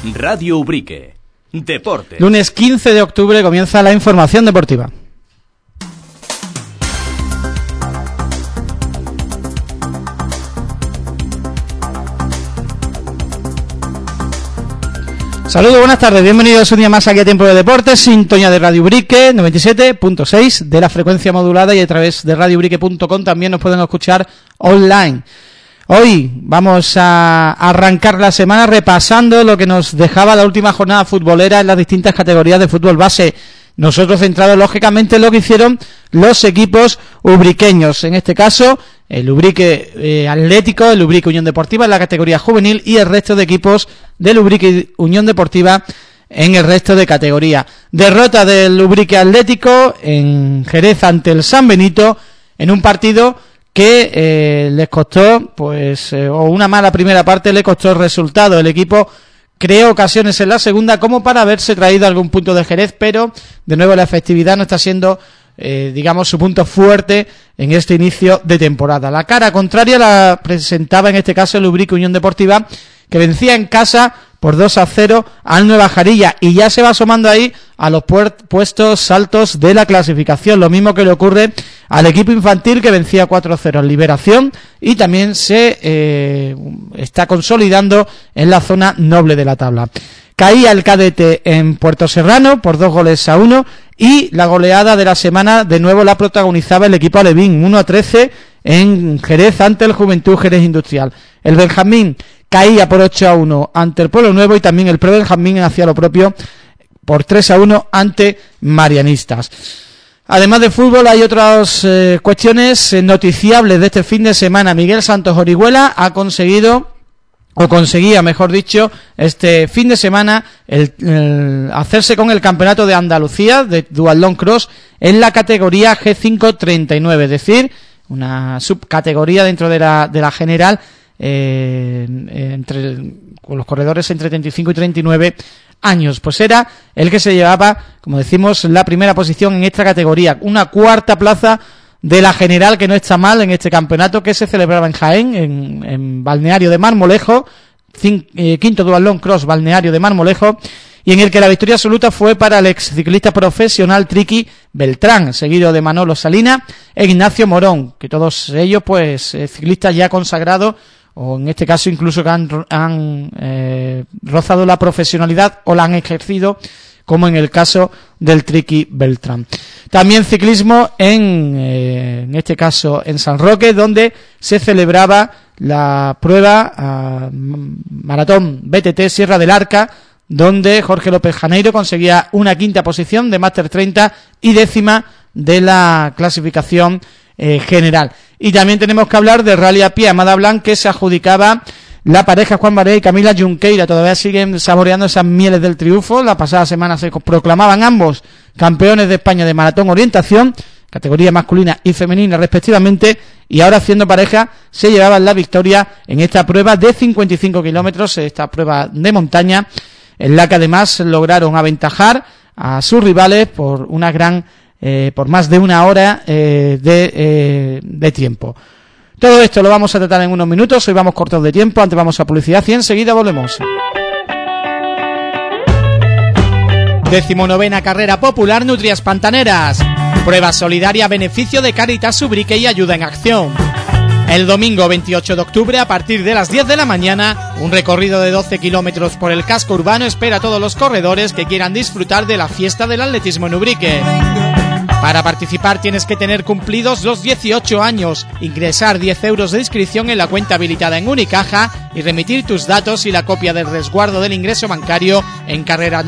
Radio Ubrique. Deportes. Lunes 15 de octubre comienza la información deportiva. Saludos, buenas tardes, bienvenidos un día más aquí a Tiempo de Deportes, sintonía de Radio Ubrique, 97.6 de la frecuencia modulada, y a través de radioubrique.com también nos pueden escuchar online. Hoy vamos a arrancar la semana repasando lo que nos dejaba la última jornada futbolera en las distintas categorías de fútbol base. Nosotros centrados lógicamente en lo que hicieron los equipos ubriqueños, en este caso el Ubrique Atlético, el Ubrique Unión Deportiva en la categoría juvenil y el resto de equipos del Ubrique Unión Deportiva en el resto de categoría. Derrota del Ubrique Atlético en Jerez ante el San Benito en un partido que les costó, o una mala primera parte le costó el resultado. El equipo creó ocasiones en la segunda como para haberse traído algún punto de Jerez, pero de nuevo la efectividad no está siendo su punto fuerte en este inicio de temporada. La cara contraria la presentaba en este caso el Ubrique Unión Deportiva, que vencía en casa por 2-0 al Nueva Jarilla y ya se va asomando ahí a los puestos altos de la clasificación, lo mismo que le ocurre al equipo infantil, que vencía 4-0 en Liberación y también se está consolidando en la zona noble de la tabla. Caía el cadete en Puerto Serrano por 2-1 y la goleada de la semana de nuevo la protagonizaba el equipo alevín, 1-13 en Jerez ante el Juventud Jerez Industrial. El Benjamín caía por 8-1 ante el Pueblo Nuevo y también el Pre-Benjamín hacía lo propio por 3-1 ante Marianistas. Además de fútbol hay otras cuestiones noticiables de este fin de semana. Miguel Santos Orihuela ha conseguido, o conseguía mejor dicho, este fin de semana el hacerse con el campeonato de Andalucía de Duatlón Cross en la categoría G5-39, es decir, una subcategoría dentro de la general, con los corredores entre 35 y 39 años. Pues era el que se llevaba, como decimos, la primera posición en esta categoría, una cuarta plaza de la general, que no está mal en este campeonato que se celebraba en Jaén, en Balneario de Marmolejo, quinto Duatlón Cross Balneario de Marmolejo, y en el que la victoria absoluta fue para el exciclista profesional Triqui Beltrán, seguido de Manolo Salina e Ignacio Morón, que todos ellos ciclistas ya consagrados, o en este caso incluso que han rozado la profesionalidad o la han ejercido, como en el caso del Triqui Beltrán. También ciclismo en este caso en San Roque, donde se celebraba la prueba maratón BTT Sierra del Arca, donde Jorge López Janeiro conseguía una quinta posición de Máster 30 y décima de la clasificación general. Y también tenemos que hablar de Rally a Pie Amada Blanc, que se adjudicaba la pareja Juan Baré y Camila Junqueira. Todavía siguen saboreando esas mieles del triunfo. La pasada semana se proclamaban ambos campeones de España de maratón orientación, categoría masculina y femenina respectivamente, y ahora haciendo pareja se llevaban la victoria en esta prueba de 55 kilómetros, esta prueba de montaña, en la que además lograron aventajar a sus rivales por una gran por más de una hora de tiempo. Todo esto lo vamos a tratar en unos minutos. Hoy vamos cortos de tiempo, antes vamos a publicidad y enseguida volvemos. 19ª carrera popular Nutrias Pantaneras. Prueba solidaria a beneficio de Cáritas Ubrique y Ayuda en Acción. El domingo 28 de octubre, a partir de las 10 de la mañana, un recorrido de 12 kilómetros por el casco urbano espera a todos los corredores que quieran disfrutar de la fiesta del atletismo en Ubrique. Para participar tienes que tener cumplidos los 18 años, ingresar 10 euros de inscripción en la cuenta habilitada en Unicaja y remitir tus datos y la copia del resguardo del ingreso bancario en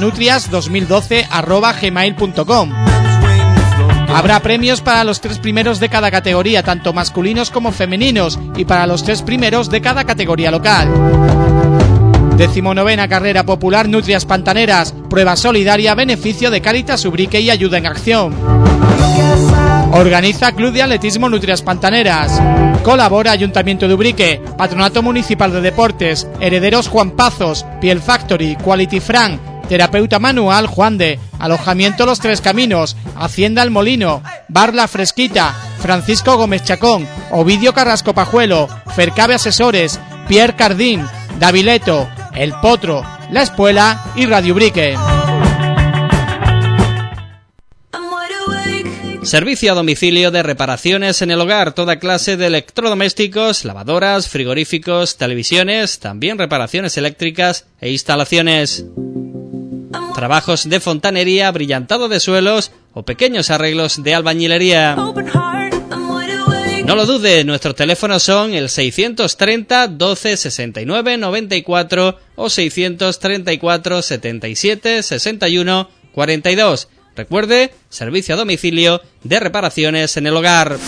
carreranutrias2012@gmail.com. Habrá premios para los 3 primeros de cada categoría, tanto masculinos como femeninos, y para los 3 primeros de cada categoría local. 19ª carrera popular Nutrias Pantaneras, prueba solidaria a beneficio de Cáritas Ubrique y Ayuda en Acción. Organiza Club de Atletismo Nutrias Pantaneras. Colabora Ayuntamiento de Ubrique, Patronato Municipal de Deportes, Herederos Juan Pazos, Piel Factory, Quality Frank, Terapeuta Manual Juan de, Alojamiento Los Tres Caminos, Hacienda El Molino, Bar La Fresquita, Francisco Gómez Chacón, Ovidio Carrasco Pajuelo, Fercabe Asesores, Pierre Cardín, Davileto, El Potro, La Espuela y Radio Ubrique. Servicio a domicilio de reparaciones en el hogar, toda clase de electrodomésticos, lavadoras, frigoríficos, televisiones, también reparaciones eléctricas e instalaciones. Trabajos de fontanería, brillantado de suelos o pequeños arreglos de albañilería. No lo dude, nuestros teléfonos son el 630 12 69 94 o 634 77 61 42. Recuerde, servicio a domicilio de reparaciones en el hogar.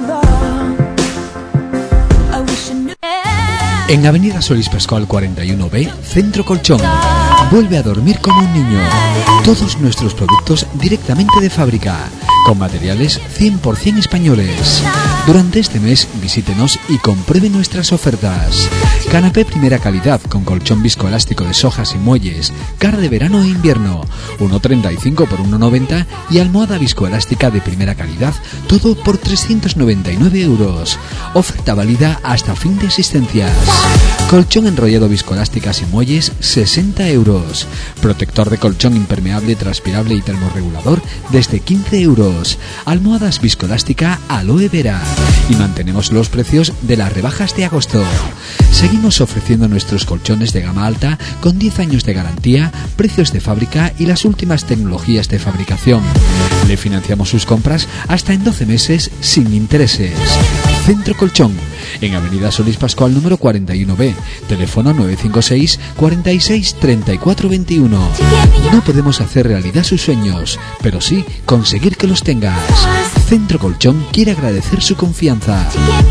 En Avenida Solís Pascual 41B, Centro Colchón. Vuelve a dormir como un niño. Todos nuestros productos directamente de fábrica, con materiales 100% españoles. Durante este mes visítenos y compruebe nuestras ofertas. Canapé primera calidad con colchón viscoelástico de sojas y muelles, cara de verano e invierno, 1,35 por 1,90 y almohada viscoelástica de primera calidad, todo por 399 euros. Oferta válida hasta fin de existencias. Colchón enrollado viscoelásticas y muelles, 60 euros. Protector de colchón impermeable, transpirable y termorregulador, desde 15 euros. Almohadas viscoelástica aloe vera. Y mantenemos los precios de las rebajas de agosto. Seguimos ofreciendo nuestros colchones de gama alta con 10 años de garantía, precios de fábrica y las últimas tecnologías de fabricación. Le financiamos sus compras hasta en 12 meses sin intereses. Centro Colchón, en Avenida Solís Pascual número 41B, teléfono 956 46 34 21. No podemos hacer realidad sus sueños, pero sí conseguir que los tengas. Centro Colchón quiere agradecer su confianza.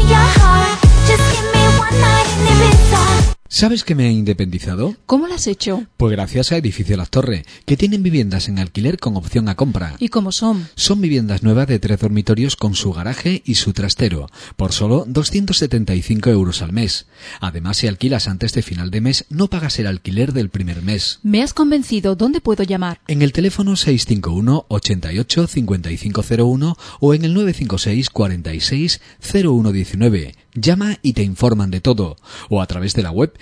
¿Sabes que me he independizado? ¿Cómo lo has hecho? Pues gracias a Edificio Las Torres, que tienen viviendas en alquiler con opción a compra. ¿Y cómo son? Son viviendas nuevas de 3 dormitorios con su garaje y su trastero, por solo 275 euros al mes. Además, si alquilas antes de final de mes, no pagas el alquiler del primer mes. Me has convencido. ¿Dónde puedo llamar? En el teléfono 651 88 5501 o en el 956 46 0119. Llama y te informan de todo. O a través de la web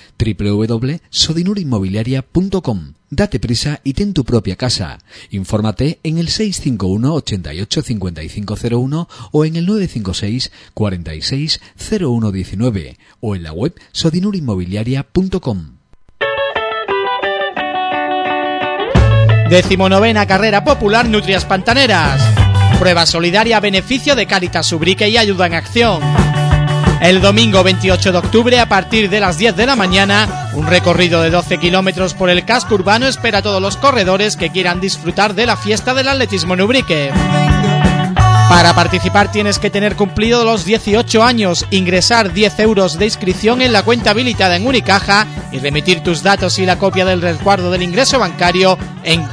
www.sodinurinmobiliaria.com. Date prisa y ten tu propia casa. Infórmate en el 651 88 5501 o en el 956 46 0119 o en la web sodinurinmobiliaria.com. 19ª Carrera Popular Nutrias Pantaneras. Prueba solidaria a beneficio de Cáritas Ubrique y Ayuda en Acción. El domingo 28 de octubre, a partir de las 10 de la mañana, un recorrido de 12 kilómetros por el casco urbano espera a todos los corredores que quieran disfrutar de la fiesta del atletismo en Ubrique. Para participar tienes que tener cumplido los 18 años, ingresar 10 euros de inscripción en la cuenta habilitada en Unicaja y remitir tus datos y la copia del resguardo del ingreso bancario en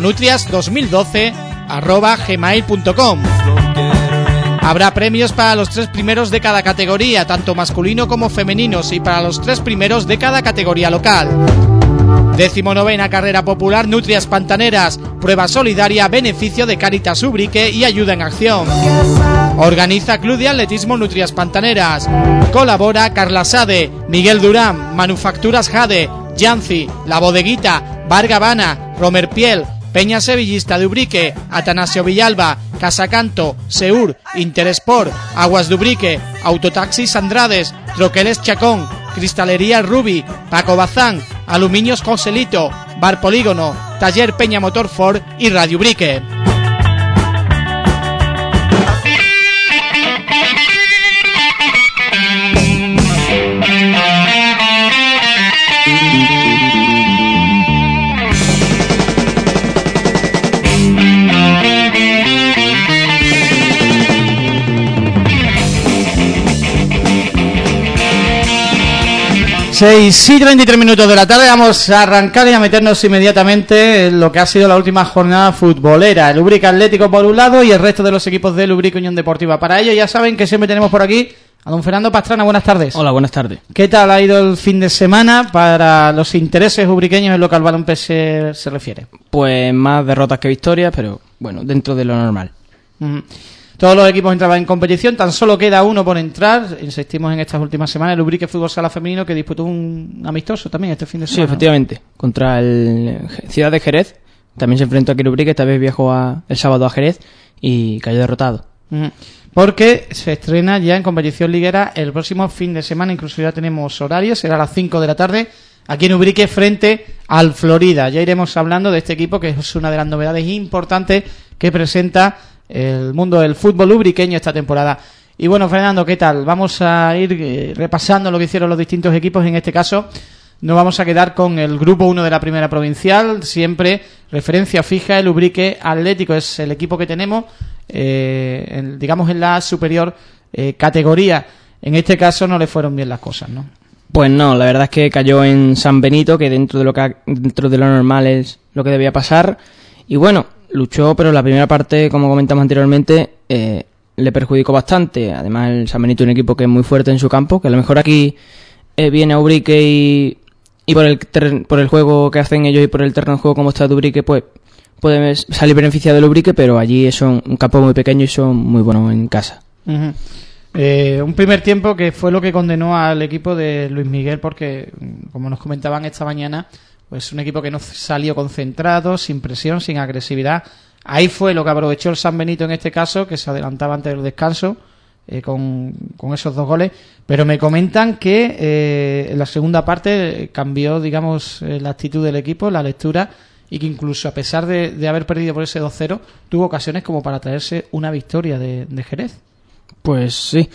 carreranutrias2012@gmail.com. Habrá premios para los 3 primeros de cada categoría, tanto masculino como femeninos, y para los 3 primeros de cada categoría local. 19ª Carrera Popular Nutrias Pantaneras, prueba solidaria a beneficio de Cáritas Ubrique y Ayuda en Acción. Organiza Club de Atletismo Nutrias Pantaneras. Colabora Carla Sade, Miguel Durán, Manufacturas Jade, Yancy, La Bodeguita, Bar Gavana, Romer Piel, Peña Sevillista de Ubrique, Atanasio Villalba, Casacanto, Seur, Interesport, Aguas de Ubrique, Autotaxis Andrades, Troqueles Chacón, Cristalería Rubi, Paco Bazán, Aluminios Joselito, Bar Polígono, Taller Peña Motor Ford y Radio Ubrique. Seis y 33 minutos de la tarde, vamos a arrancar y a meternos inmediatamente en lo que ha sido la última jornada futbolera. El Ubrique Atlético por un lado y el resto de los equipos del Ubrique Unión Deportiva. Para ello ya saben que siempre tenemos por aquí a don Fernando Pastrana. Buenas tardes. Hola, buenas tardes. ¿Qué tal ha ido el fin de semana para los intereses ubriqueños en lo que al balompié se refiere? Pues más derrotas que victorias, pero bueno, dentro de lo normal. Tú Todos los equipos entraban en competición, tan solo queda uno por entrar. Insistimos en estas últimas semanas, el Ubrique Fútbol Sala Femenino, que disputó un amistoso también este fin de semana. Sí, efectivamente, contra el Ciudad de Jerez. También se enfrentó aquí el Ubrique, esta vez viajó el sábado a Jerez y cayó derrotado. Porque se estrena ya en competición liguera el próximo fin de semana, incluso ya tenemos horarios, será a las 5 de la tarde, aquí en Ubrique frente al Florida. Ya iremos hablando de este equipo, que es una de las novedades importantes que presenta el mundo del fútbol ubriqueño esta temporada. Y bueno, Fernando, ¿qué tal? Vamos a ir repasando lo que hicieron los distintos equipos. En este caso nos vamos a quedar con el grupo 1 de la primera provincial, siempre referencia fija, el Ubrique Atlético es el equipo que tenemos, digamos en la superior categoría. En este caso no le fueron bien las cosas, ¿no? Pues no, la verdad es que cayó en San Benito, que dentro de lo normal es lo que debía pasar. Y bueno, luchó, pero la primera parte, como comentamos anteriormente, le perjudicó bastante. Además, el San Benito es un equipo que es muy fuerte en su campo, que a lo mejor aquí viene a Ubrique y por el juego que hacen ellos y por el terreno de juego como está de Ubrique, pues puede salir beneficiado del Ubrique, pero allí es un campo muy pequeño y son muy buenos en casa. Uh-huh. Un primer tiempo que fue lo que condenó al equipo de Luis Miguel, porque, como nos comentaban esta mañana, pues un equipo que no salió concentrado, sin presión, sin agresividad. Ahí fue lo que aprovechó el San Benito en este caso, que se adelantaba antes del descanso con esos 2 goles. Pero me comentan que en la segunda parte cambió, digamos, la actitud del equipo, la lectura, y que incluso a pesar de haber perdido por ese 2-0, tuvo ocasiones como para traerse una victoria de Jerez. Pues sí,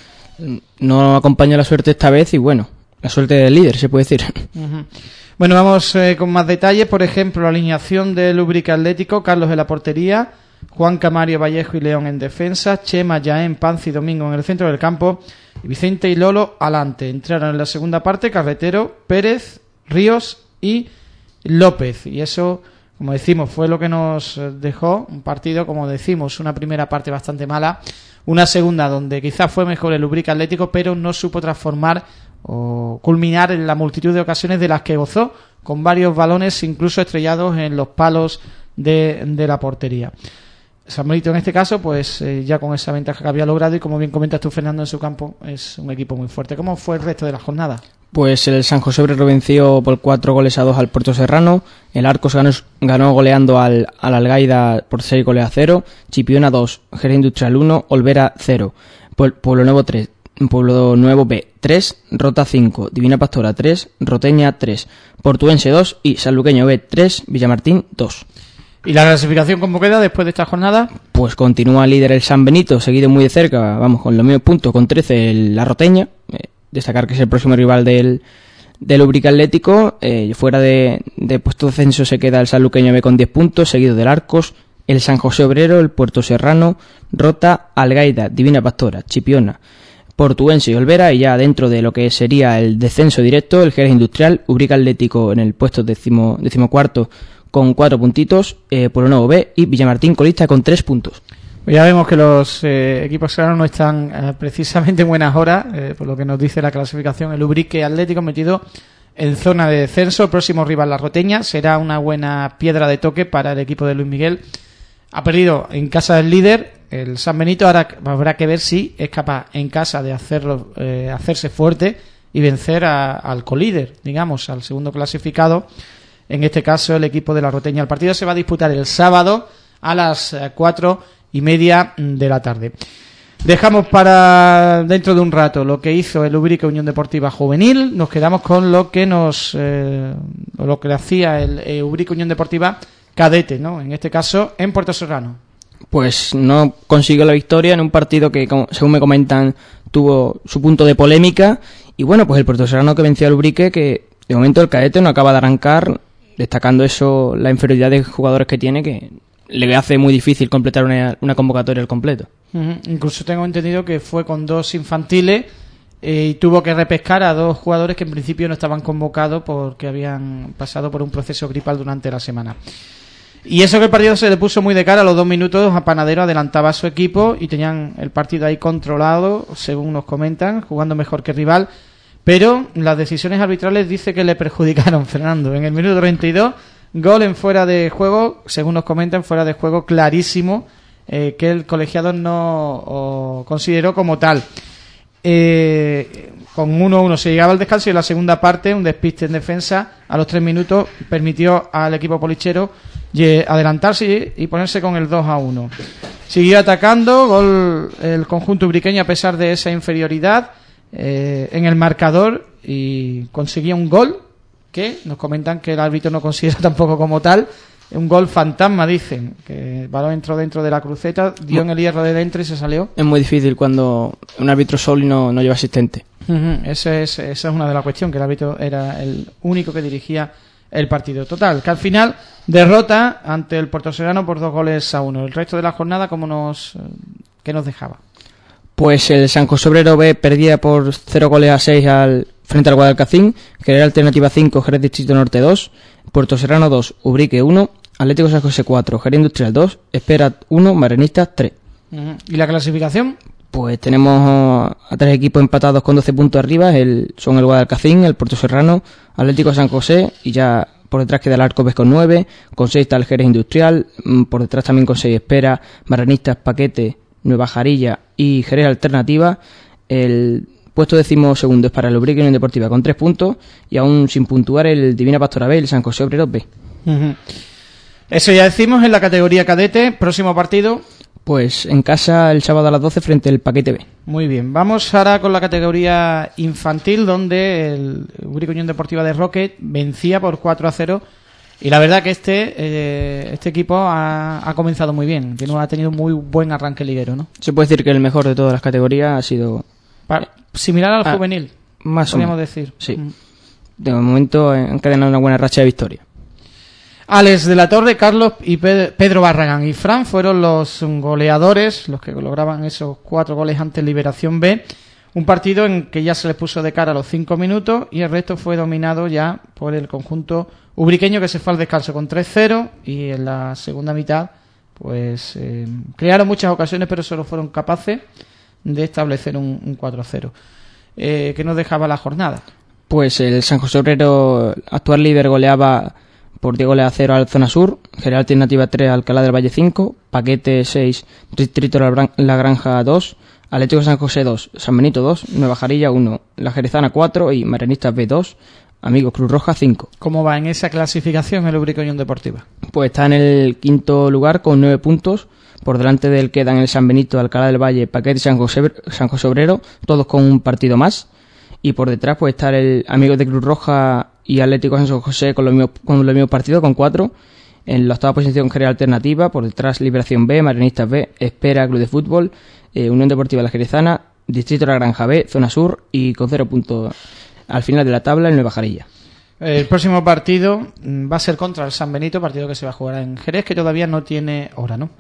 no acompaña la suerte esta vez y bueno, la suerte del líder, se puede decir. Uh-huh. Bueno, vamos con más detalles. Por ejemplo, la alineación del Ubrique Atlético: Carlos en la portería, Juan Camario, Vallejo y León en defensa, Chema, Jaén, Panzi y Domingo en el centro del campo, y Vicente y Lolo alante. Entraron en la segunda parte Carretero, Pérez, Ríos y López. Y eso, como decimos, fue lo que nos dejó un partido, como decimos, una primera parte bastante mala, una segunda donde quizás fue mejor el Ubrique Atlético, pero no supo transformar o culminar en la multitud de ocasiones de las que gozó, con varios balones incluso estrellados en los palos de la portería. San Benito en este caso, pues ya con esa ventaja que había logrado, y como bien comentas tú, Fernando, en su campo es un equipo muy fuerte. ¿Cómo fue el resto de la jornada? Pues el San José Obrero venció por 4-2 al Puerto Serrano, el Arcos ganó goleando al Algaida por 6-0, Chipiona 2, Jerez Industrial 1, Olvera 0, Pueblo Nuevo 3, Pueblo Nuevo B 3, Rota 5, Divina Pastora 3, Roteña 3, Portuense 2 y Sanluqueño B 3, Villamartín 2. ¿Y la clasificación cómo queda después de esta jornada? Pues continúa líder el San Benito, seguido muy de cerca, vamos, con los mismos puntos, con 13 la Roteña. Destacar que es el próximo rival del Ubrique Atlético. Fuera de puesto de ascenso se queda el Sanluqueño B con 10 puntos, seguido del Arcos, el San José Obrero, el Puerto Serrano, Rota, Algaida, Divina Pastora, Chipiona, Portuense y Olvera, y ya dentro de lo que sería el descenso directo, el Jerez Industrial, Ubrique Atlético en el puesto decimocuarto con 4 puntitos, Pueblo Nuevo B y Villamartín colista con 3 puntos. Pues ya vemos que los equipos serranos no están precisamente en buenas horas, por lo que nos dice la clasificación. El Ubrique Atlético metido en zona de descenso, el próximo rival la Roteña, será una buena piedra de toque para el equipo de Luis Miguel. Ha perdido en casa del líder, el San Benito. Ahora habrá que ver si es capaz en casa de hacerse fuerte y vencer al colíder, digamos, al segundo clasificado, en este caso el equipo de la Roteña. El partido se va a disputar el sábado a las 4:30 de la tarde. Dejamos para dentro de un rato lo que hizo el Ubrique Unión Deportiva Juvenil. Nos quedamos con lo que lo que hacía el Ubrique Unión Deportiva Cadete, ¿no? En este caso en Puerto Serrano. Pues no consiguió la victoria en un partido que, según me comentan, tuvo su punto de polémica. Y bueno, pues el Puerto Serrano que venció al Ubrique, que de momento el Cadete no acaba de arrancar, destacando eso, la inferioridad de jugadores que tiene, que le hace muy difícil completar una convocatoria al completo. Incluso tengo entendido que fue con 2 infantiles y tuvo que repescar a 2 jugadores que en principio no estaban convocados porque habían pasado por un proceso gripal durante la semana. Y eso, que el partido se le puso muy de cara. A los 2 minutos a Panadero adelantaba a su equipo y tenían el partido ahí controlado, según nos comentan, jugando mejor que el rival. Pero las decisiones arbitrales dice que le perjudicaron, Fernando. En el minuto 32, gol en fuera de juego, según nos comentan, fuera de juego clarísimo que el colegiado no consideró como tal. Con 1-1 se llegaba al descanso y en la segunda parte un despiste en defensa a los 3 minutos permitió al equipo polichero adelantarse y ponerse con el 2-1. Siguió atacando gol el conjunto ubriqueño a pesar de esa inferioridad en el marcador y conseguía un gol que nos comentan que el árbitro no considera tampoco como tal. Un gol fantasma, dicen, que el balón entró dentro de la cruceta, dio en el hierro de dentro y se salió. Es muy difícil cuando un árbitro solo y no lleva asistente. Esa es una de las cuestiones, que el árbitro era el único que dirigía el partido. Total, que al final derrota ante el Puertoserrano por 2-1. El resto de la jornada, ¿qué nos dejaba? Pues el San José Obrero B perdía por 0-6 frente al Guadalcacín, General Alternativa 5, Jerez Distrito Norte 2, Puertoserrano 2, Ubrique 1, Atlético San José 4, Jerez Industrial 2, Espera 1, Marenistas 3. ¿Y la clasificación? Pues tenemos a 3 equipos empatados con 12 puntos arriba, son el Guadalcacín, el Puertoserrano, Atlético San José, y ya por detrás queda el Arcobes con 9, con 6 está el Jerez Industrial, por detrás también con 6 Espera, Marenistas, Paquete, Nueva Jarilla y Jerez Alternativa. El puesto 12º es para el Ubrique Unión Deportiva con 3 puntos y aún sin puntuar el Divina Pastora B y el San José Obrero B. Eso ya decimos en la categoría cadete. Próximo partido. Pues en casa el sábado a las 12 frente al Paquete B. Muy bien, vamos ahora con la categoría infantil, donde el Ubrique Unión Deportiva de Roque vencía por 4-0. Y la verdad que este equipo ha comenzado muy bien, que no ha tenido muy buen arranque liguero, ¿no? Se puede decir que el mejor de todas las categorías ha sido similar al juvenil, más podríamos decir. Sí. De momento han encadenado una buena racha de victoria. Alex de la Torre, Carlos y Pedro Barragán y Fran fueron los goleadores, los que lograban esos 4 goles ante Liberación B. Un partido en que ya se les puso de cara a los 5 minutos y el resto fue dominado ya por el conjunto ubriqueño, que se fue al descanso con 3-0 y en la segunda mitad pues crearon muchas ocasiones pero solo fueron capaces de establecer un 4-0. ¿Qué nos dejaba la jornada? Pues el San José Obrero, actual líder, goleaba por 10 goles a 0 al Zona Sur, General Alternativa 3 Alcalá del Valle 5, Paquete 6, Distrito La Granja 2, Atlético San José 2, San Benito 2, Nueva Jarilla 1, La Jerezana 4 y Marenistas B 2, Amigos Cruz Roja 5. ¿Cómo va en esa clasificación el Ubrique Unión Deportiva? Pues está en el 5º lugar con 9 puntos. Por delante del quedan el San Benito, Alcalá del Valle, Paquete y San José Obrero, todos con un partido más. Y por detrás pues está el Amigos de Cruz Roja y Atlético San José con los mismos partidos, con 4. En la octava posición General Alternativa, por detrás Liberación B, Marenistas B, Espera, Club de Fútbol, Unión Deportiva La Jerezana, Distrito La Granja B, Zona Sur y con 0 puntos al final de la tabla el Nueva Jarilla. El próximo partido va a ser contra el San Benito, partido que se va a jugar en Jerez, que todavía no tiene hora, ¿no?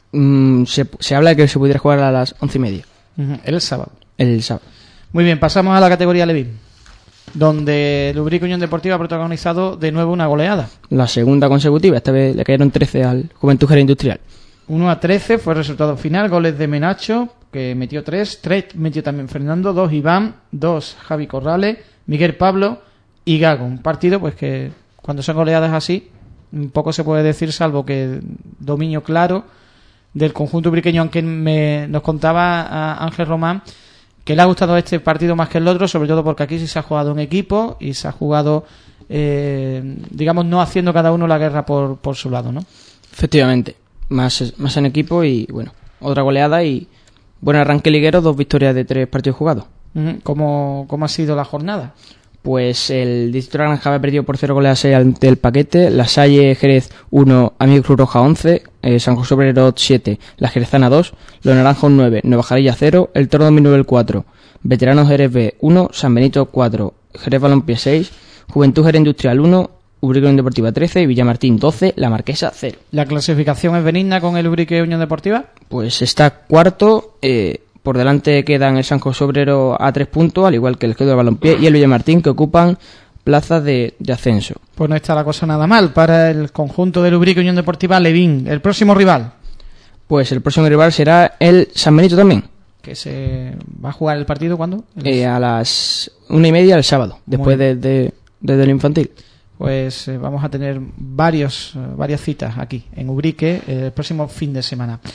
Se habla de que se pudiera jugar a las 11:30. El sábado. El sábado. Muy bien, pasamos a la categoría Levín, donde el Ubrique Unión Deportiva ha protagonizado de nuevo una goleada. La segunda consecutiva, esta vez le cayeron 13 al Juventud Jerez Industrial. 1-13 fue el resultado final, goles de Menacho, que metió 3 metió también Fernando, 2 Iván, 2 Javi Corrales, Miguel Pablo y Gago. Un partido pues que cuando son goleadas así, poco se puede decir salvo que dominio claro del conjunto ubriqueño, aunque nos contaba a Ángel Román que le ha gustado este partido más que el otro, sobre todo porque aquí sí se ha jugado en equipo y se ha jugado, digamos, no haciendo cada uno la guerra por su lado, ¿no? Efectivamente, más en equipo y bueno, otra goleada y buen arranque liguero, 2 victorias de 3 partidos jugados. ¿Cómo ha sido la jornada? Pues el Distrito de Granja había perdido por 0-6 ante el Paquete, La Salle Jerez 1, Amigos Cruz Roja 11, San José Obrero 7, La Jerezana 2, Los Naranjos 9, Nueva Jarilla 0, El Toro 2009 4, Veteranos Jerez B 1, San Benito 4, Jerez Balompié 6, Juventud Jerez Industrial 1, Ubrique Unión Deportiva 13 y Villamartín 12, La Marquesa 0. ¿La clasificación es benigna con el Ubrique Unión Deportiva? Pues está cuarto. Por delante quedan el San José Obrero a 3 puntos, al igual que el Escudo de Balompié y el Villamartín, que ocupan plazas de ascenso. Pues no está la cosa nada mal para el conjunto del Ubrique Unión Deportiva Levín. ¿El próximo rival? Pues el próximo rival será el San Benito también. ¿Que se va a jugar el partido cuándo? A las 1:30 el sábado, después de el infantil. Pues vamos a tener varias citas aquí en Ubrique el próximo fin de semana.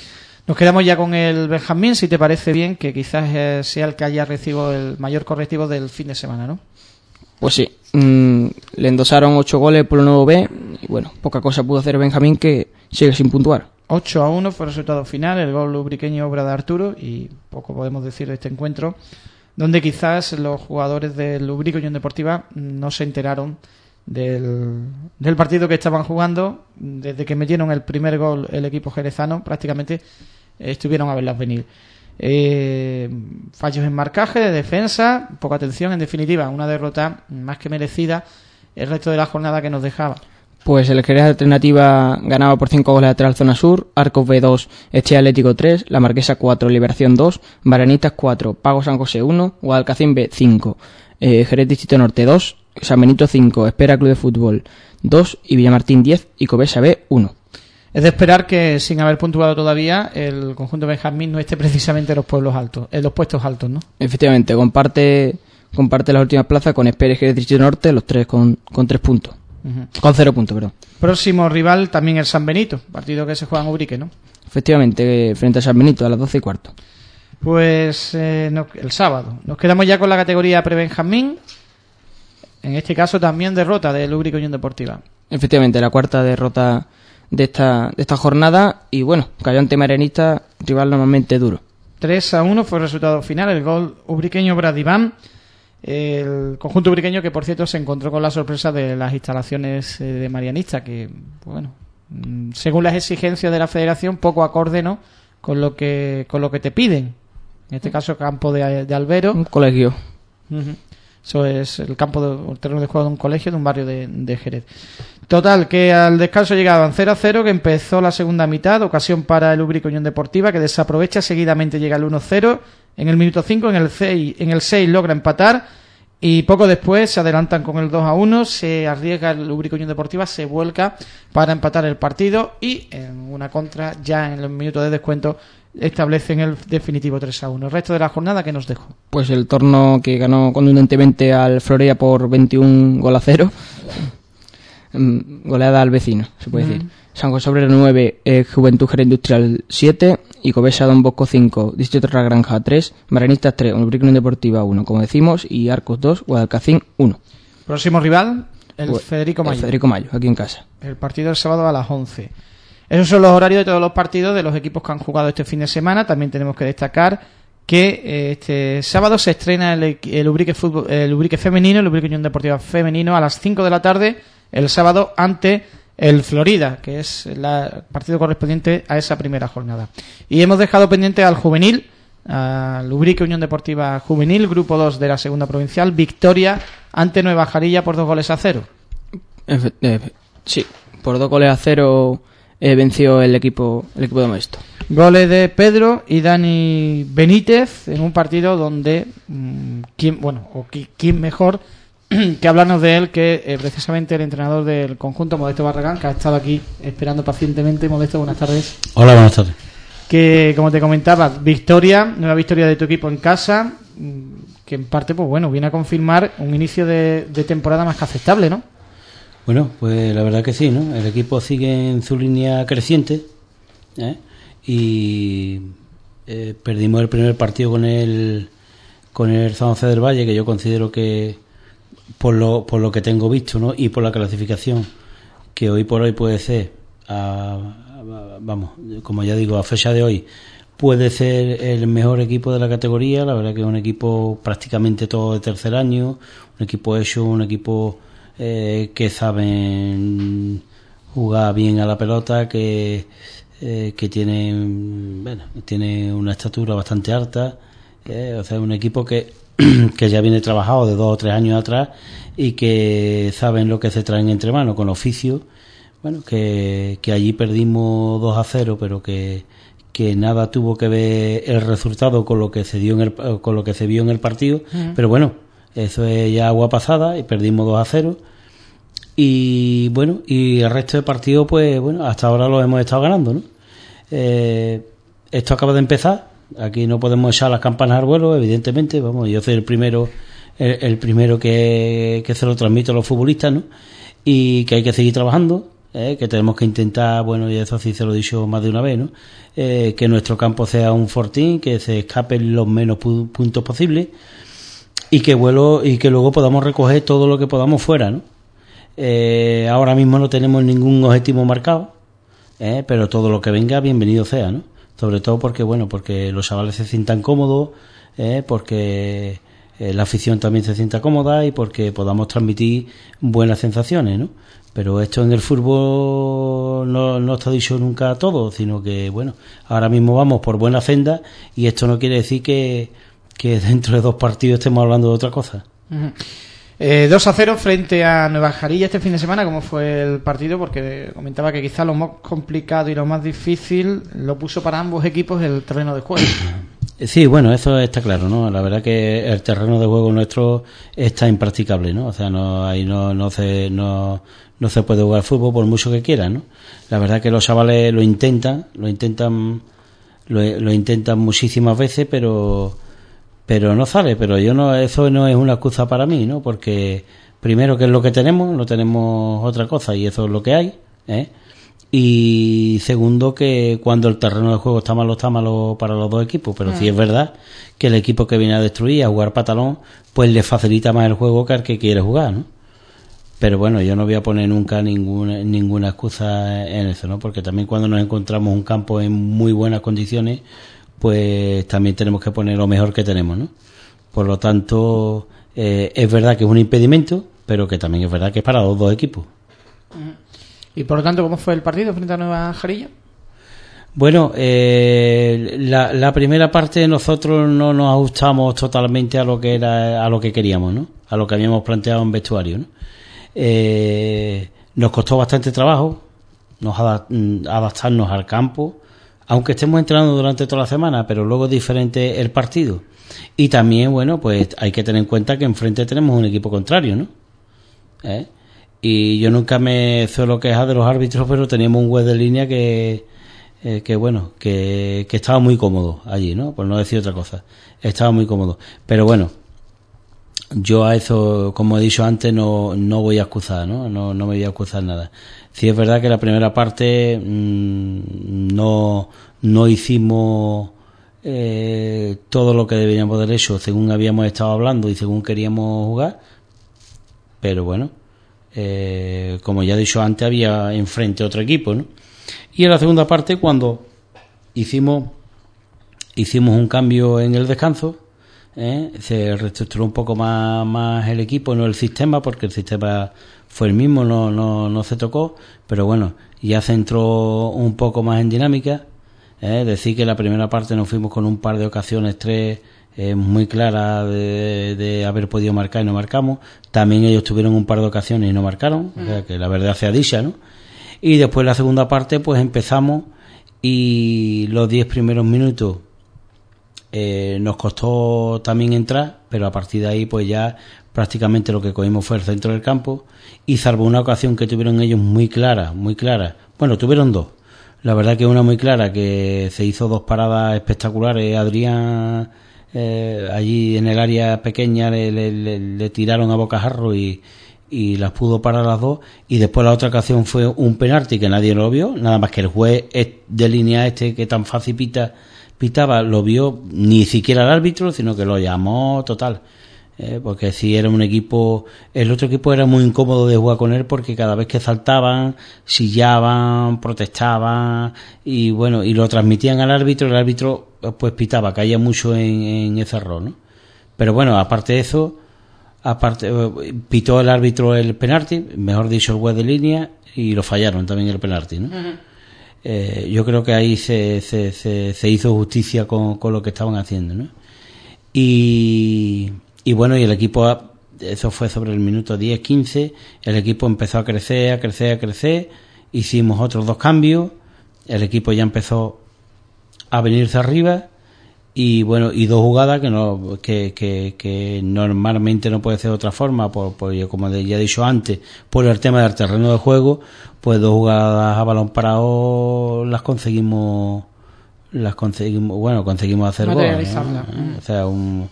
Nos quedamos ya con el Benjamín, si te parece bien, que quizás sea el que haya recibido el mayor correctivo del fin de semana, ¿no? Pues sí, le endosaron 8 goles por el nuevo B y bueno, poca cosa pudo hacer Benjamín, que sigue sin puntuar. 8-1 fue el resultado final, el gol lubriqueño obra de Arturo, y poco podemos decir de este encuentro, donde quizás los jugadores del Lubrica Unión Deportiva no se enteraron del partido que estaban jugando. Desde que metieron el primer gol el equipo jerezano, prácticamente estuvieron a verlas venir. Fallos en marcaje, de defensa, poca atención, en definitiva una derrota más que merecida el resto de la jornada que nos dejaba. Pues el Jerez Alternativa ganaba por 5 goles lateral zona sur, Arcos B2, Este Atlético 3, La Marquesa 4, Liberación 2, Baranitas 4, Pago San José 1, Guadalcacín B 5, Jerez Distrito Norte 2, San Benito 5, Espera Club de Fútbol 2 y Villamartín 10 y Covesa B 1. Es de esperar que, sin haber puntuado todavía, el conjunto Benjamín no esté precisamente en los puestos altos, ¿no? Efectivamente, comparte las últimas plazas con Espera y Jerez Distrito Norte, los tres con 3 puntos. Uh-huh. Con 0 puntos, perdón. Próximo rival también el San Benito, partido que se juega en Ubrique, ¿no? Efectivamente, frente a San Benito a las 12:15. Pues el sábado. Nos quedamos ya con la categoría pre-Benjamín. En este caso también derrota del Ubrique Unión Deportiva. Efectivamente, la cuarta derrota de esta jornada, y bueno, cayó ante Marianista, rival normalmente duro. 3-1 fue el resultado final, el gol ubriqueño Bradiván, el conjunto ubriqueño que por cierto se encontró con la sorpresa de las instalaciones de Marianista, que bueno, según las exigencias de la federación, poco acorde, ¿no?, con lo que te piden. En este caso, campo de Albero, un colegio. Uh-huh. Eso es el terreno de juego de un colegio de un barrio de Jerez. Total, que al descanso llegaban 0-0, que empezó la segunda mitad, ocasión para el Ubrique Unión Deportiva, que desaprovecha, seguidamente llega el 1-0, en el minuto 5, en el 6 logra empatar, y poco después se adelantan con el 2-1, se arriesga el Ubrique Unión Deportiva, se vuelca para empatar el partido, y en una contra, ya en el minuto de descuento, establecen el definitivo 3-1. El resto de la jornada, ¿qué nos dejó? Pues el Torno, que ganó contundentemente al Florea por 21-0. Goleada al vecino, se puede decir. San José Obrero 9, Juventud Jerez Industrial 7 y Covesa Don Bosco 5, Distrito de la Granja 3, Marianistas 3, Ubrique Unión Deportiva 1, como decimos, y Arcos 2, Guadalcacín 1. Próximo rival, el Federico Mayo. El Federico Mayo, aquí en casa. El partido del sábado a las 11. Esos son los horarios de todos los partidos de los equipos que han jugado este fin de semana. También tenemos que destacar que este sábado se estrena el Ubrique femenino, el Ubrique Unión Deportiva femenino, a las 5 de la tarde, el sábado, ante el Florida, que es el partido correspondiente a esa primera jornada. Y hemos dejado pendiente al juvenil, al Ubrique Unión Deportiva juvenil, grupo 2 de la segunda provincial, victoria ante Nueva Jarilla por 2-0. Sí, por 2-0 venció el equipo de Modesto. Goles de Pedro y Dani Benítez en un partido donde quién mejor que hablarnos de él que precisamente el entrenador del conjunto, Modesto Barragán, que ha estado aquí esperando pacientemente. Modesto, buenas tardes. Hola, buenas tardes. Que, como te comentaba, nueva victoria de tu equipo en casa, que en parte, pues bueno, viene a confirmar un inicio de temporada más que aceptable, ¿no? Bueno, pues la verdad que sí, ¿no? El equipo sigue en su línea creciente, y perdimos el primer partido con el San José del Valle, que yo considero que por lo que tengo visto, ¿no?, y por la clasificación que hoy por hoy puede ser como ya digo, a fecha de hoy puede ser el mejor equipo de la categoría. La verdad que es un equipo prácticamente todo de tercer año, un equipo hecho, un equipo que saben jugar bien a la pelota, que tiene una estatura bastante alta, o sea, un equipo que ya viene trabajado de 2 o 3 años atrás y que saben lo que se traen entre manos con oficio. Bueno, que allí perdimos 2-0, pero que nada tuvo que ver el resultado con lo que se vio en el partido. Uh-huh. Pero bueno, eso es ya agua pasada, y perdimos 2-0. Y bueno, y el resto de partidos, pues bueno, hasta ahora lo hemos estado ganando, ¿no? Esto acaba de empezar. Aquí no podemos echar las campanas al vuelo, evidentemente. Vamos, yo soy el primero que se lo transmito a los futbolistas, ¿no? Y que hay que seguir trabajando. que tenemos que intentar, bueno, y eso sí se lo he dicho más de una vez, ¿no? Que nuestro campo sea un fortín, que se escapen los menos puntos posibles y que luego podamos recoger todo lo que podamos fuera, ¿no? Ahora mismo no tenemos ningún objetivo marcado, pero todo lo que venga, bienvenido sea, ¿no? Sobre todo porque los chavales se sientan cómodos, porque la afición también se sienta cómoda y porque podamos transmitir buenas sensaciones, ¿no? Pero esto en el fútbol no está dicho nunca todo, sino que, bueno, ahora mismo vamos por buena senda y esto no quiere decir que dentro de 2 partidos estemos hablando de otra cosa. 2-0 frente a Nueva Jarilla este fin de semana. ¿Cómo fue el partido? Porque comentaba que quizá lo más complicado y lo más difícil lo puso para ambos equipos el terreno de juego. Sí, bueno, eso está claro, ¿no? La verdad que el terreno de juego nuestro está impracticable, ¿no? O sea, no se puede jugar fútbol por mucho que quieran, ¿no? La verdad que los chavales lo intentan muchísimas veces, pero no sale. Pero eso no es una excusa para mí, ¿no? Porque primero, que es lo que tenemos, no tenemos otra cosa y eso es lo que hay, Y segundo, que cuando el terreno de juego está malo para los dos equipos. Pero sí es verdad que el equipo que viene a destruir, a jugar patalón, pues le facilita más el juego que al que quiere jugar, ¿no? Pero bueno, yo no voy a poner nunca ninguna excusa en eso, ¿no? Porque también cuando nos encontramos un campo en muy buenas condiciones, pues también tenemos que poner lo mejor que tenemos, ¿no? Por lo tanto, es verdad que es un impedimento, pero que también es verdad que es para los dos equipos. Y por lo tanto, ¿cómo fue el partido frente a Nueva Jarilla? Bueno, la primera parte nosotros no nos ajustamos totalmente a lo que queríamos, ¿no? A lo que habíamos planteado en vestuario, ¿no? Nos costó bastante trabajo adaptarnos al campo, aunque estemos entrenando durante toda la semana, pero luego es diferente el partido. Y también, bueno, pues hay que tener en cuenta que enfrente tenemos un equipo contrario, ¿no? Y yo nunca me suelo quejar de los árbitros, pero teníamos un juez de línea que estaba muy cómodo allí, ¿no? Por no decir otra cosa. Estaba muy cómodo. Pero bueno, yo a eso, como he dicho antes, no voy a excusar, ¿no? No me voy a excusar nada. Sí es verdad que la primera parte no hicimos todo lo que deberíamos haber hecho según habíamos estado hablando y según queríamos jugar, pero bueno, como ya he dicho antes, había enfrente otro equipo, ¿no? Y en la segunda parte, cuando hicimos un cambio en el descanso, se reestructuró un poco más el equipo, no el sistema, porque el sistema fue el mismo, no se tocó, pero bueno, ya se entró un poco más en dinámica. Decir que la primera parte nos fuimos con un par de ocasiones, 3 muy claras de haber podido marcar y no marcamos. También ellos tuvieron un par de ocasiones y no marcaron, o sea que la verdad sea dicha, ¿no? Y después la segunda parte pues empezamos y los 10 primeros minutos nos costó también entrar, pero a partir de ahí pues ya prácticamente lo que cogimos fue el centro del campo, y salvo una ocasión que tuvieron ellos muy clara, bueno, tuvieron 2. La verdad que una muy clara, que se hizo 2 paradas espectaculares. Adrián, allí en el área pequeña le tiraron a bocajarro y las pudo parar las 2. Y después la otra ocasión fue un penalti que nadie lo vio, nada más que el juez de línea que tan fácil pitaba, lo vio ni siquiera el árbitro, sino que lo llamó total. Porque si era un equipo, el otro equipo era muy incómodo de jugar con él, porque cada vez que saltaban, sillaban, protestaban y bueno, y lo transmitían al árbitro. El árbitro pues pitaba, caía mucho en ese error, ¿no? Pero bueno, aparte de eso, pitó el árbitro el penalti, mejor dicho el juez de línea, y lo fallaron también el penalti, ¿no? Yo creo que ahí se hizo justicia con lo que estaban haciendo, ¿no? Y bueno, y el equipo, eso fue sobre el minuto 10-15, el equipo empezó a crecer, hicimos otros 2 cambios, el equipo ya empezó a venirse arriba, y bueno, y 2 jugadas que normalmente no puede ser de otra forma, por como ya he dicho antes, por el tema del terreno de juego, pues 2 jugadas a balón parado conseguimos hacer gol, ¿no? O sea,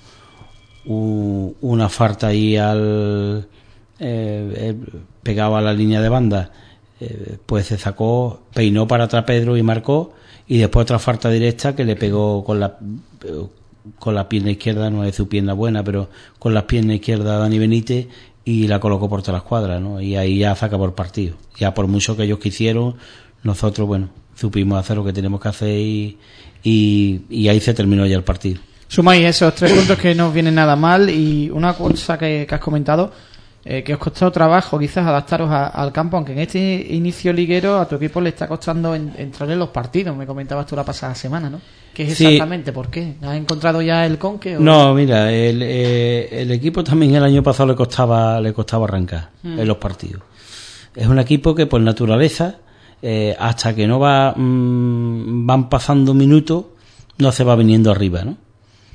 una falta ahí pegado a la línea de banda, pues se sacó, peinó para atrás Pedro y marcó, y después otra falta directa que le pegó con la pierna izquierda, no es su pierna buena, pero con la pierna izquierda a Dani Benítez, y la colocó por toda la escuadra, ¿no? Y ahí ya se acabó el partido. Ya por mucho que ellos quisieron, nosotros, bueno, supimos hacer lo que tenemos que hacer y ahí se terminó ya el partido. Sumáis esos 3 puntos que no os vienen nada mal, y una cosa que has comentado, que os costó trabajo quizás adaptaros al campo, aunque en este inicio liguero a tu equipo le está costando entrar en los partidos, me comentabas tú la pasada semana, ¿no? ¿Qué es exactamente? Sí. ¿Por qué? ¿Has encontrado ya el conque? No, mira, el equipo también el año pasado le costaba arrancar en los partidos. Es un equipo que por naturaleza, hasta que no van pasando minutos, no se va viniendo arriba, ¿no?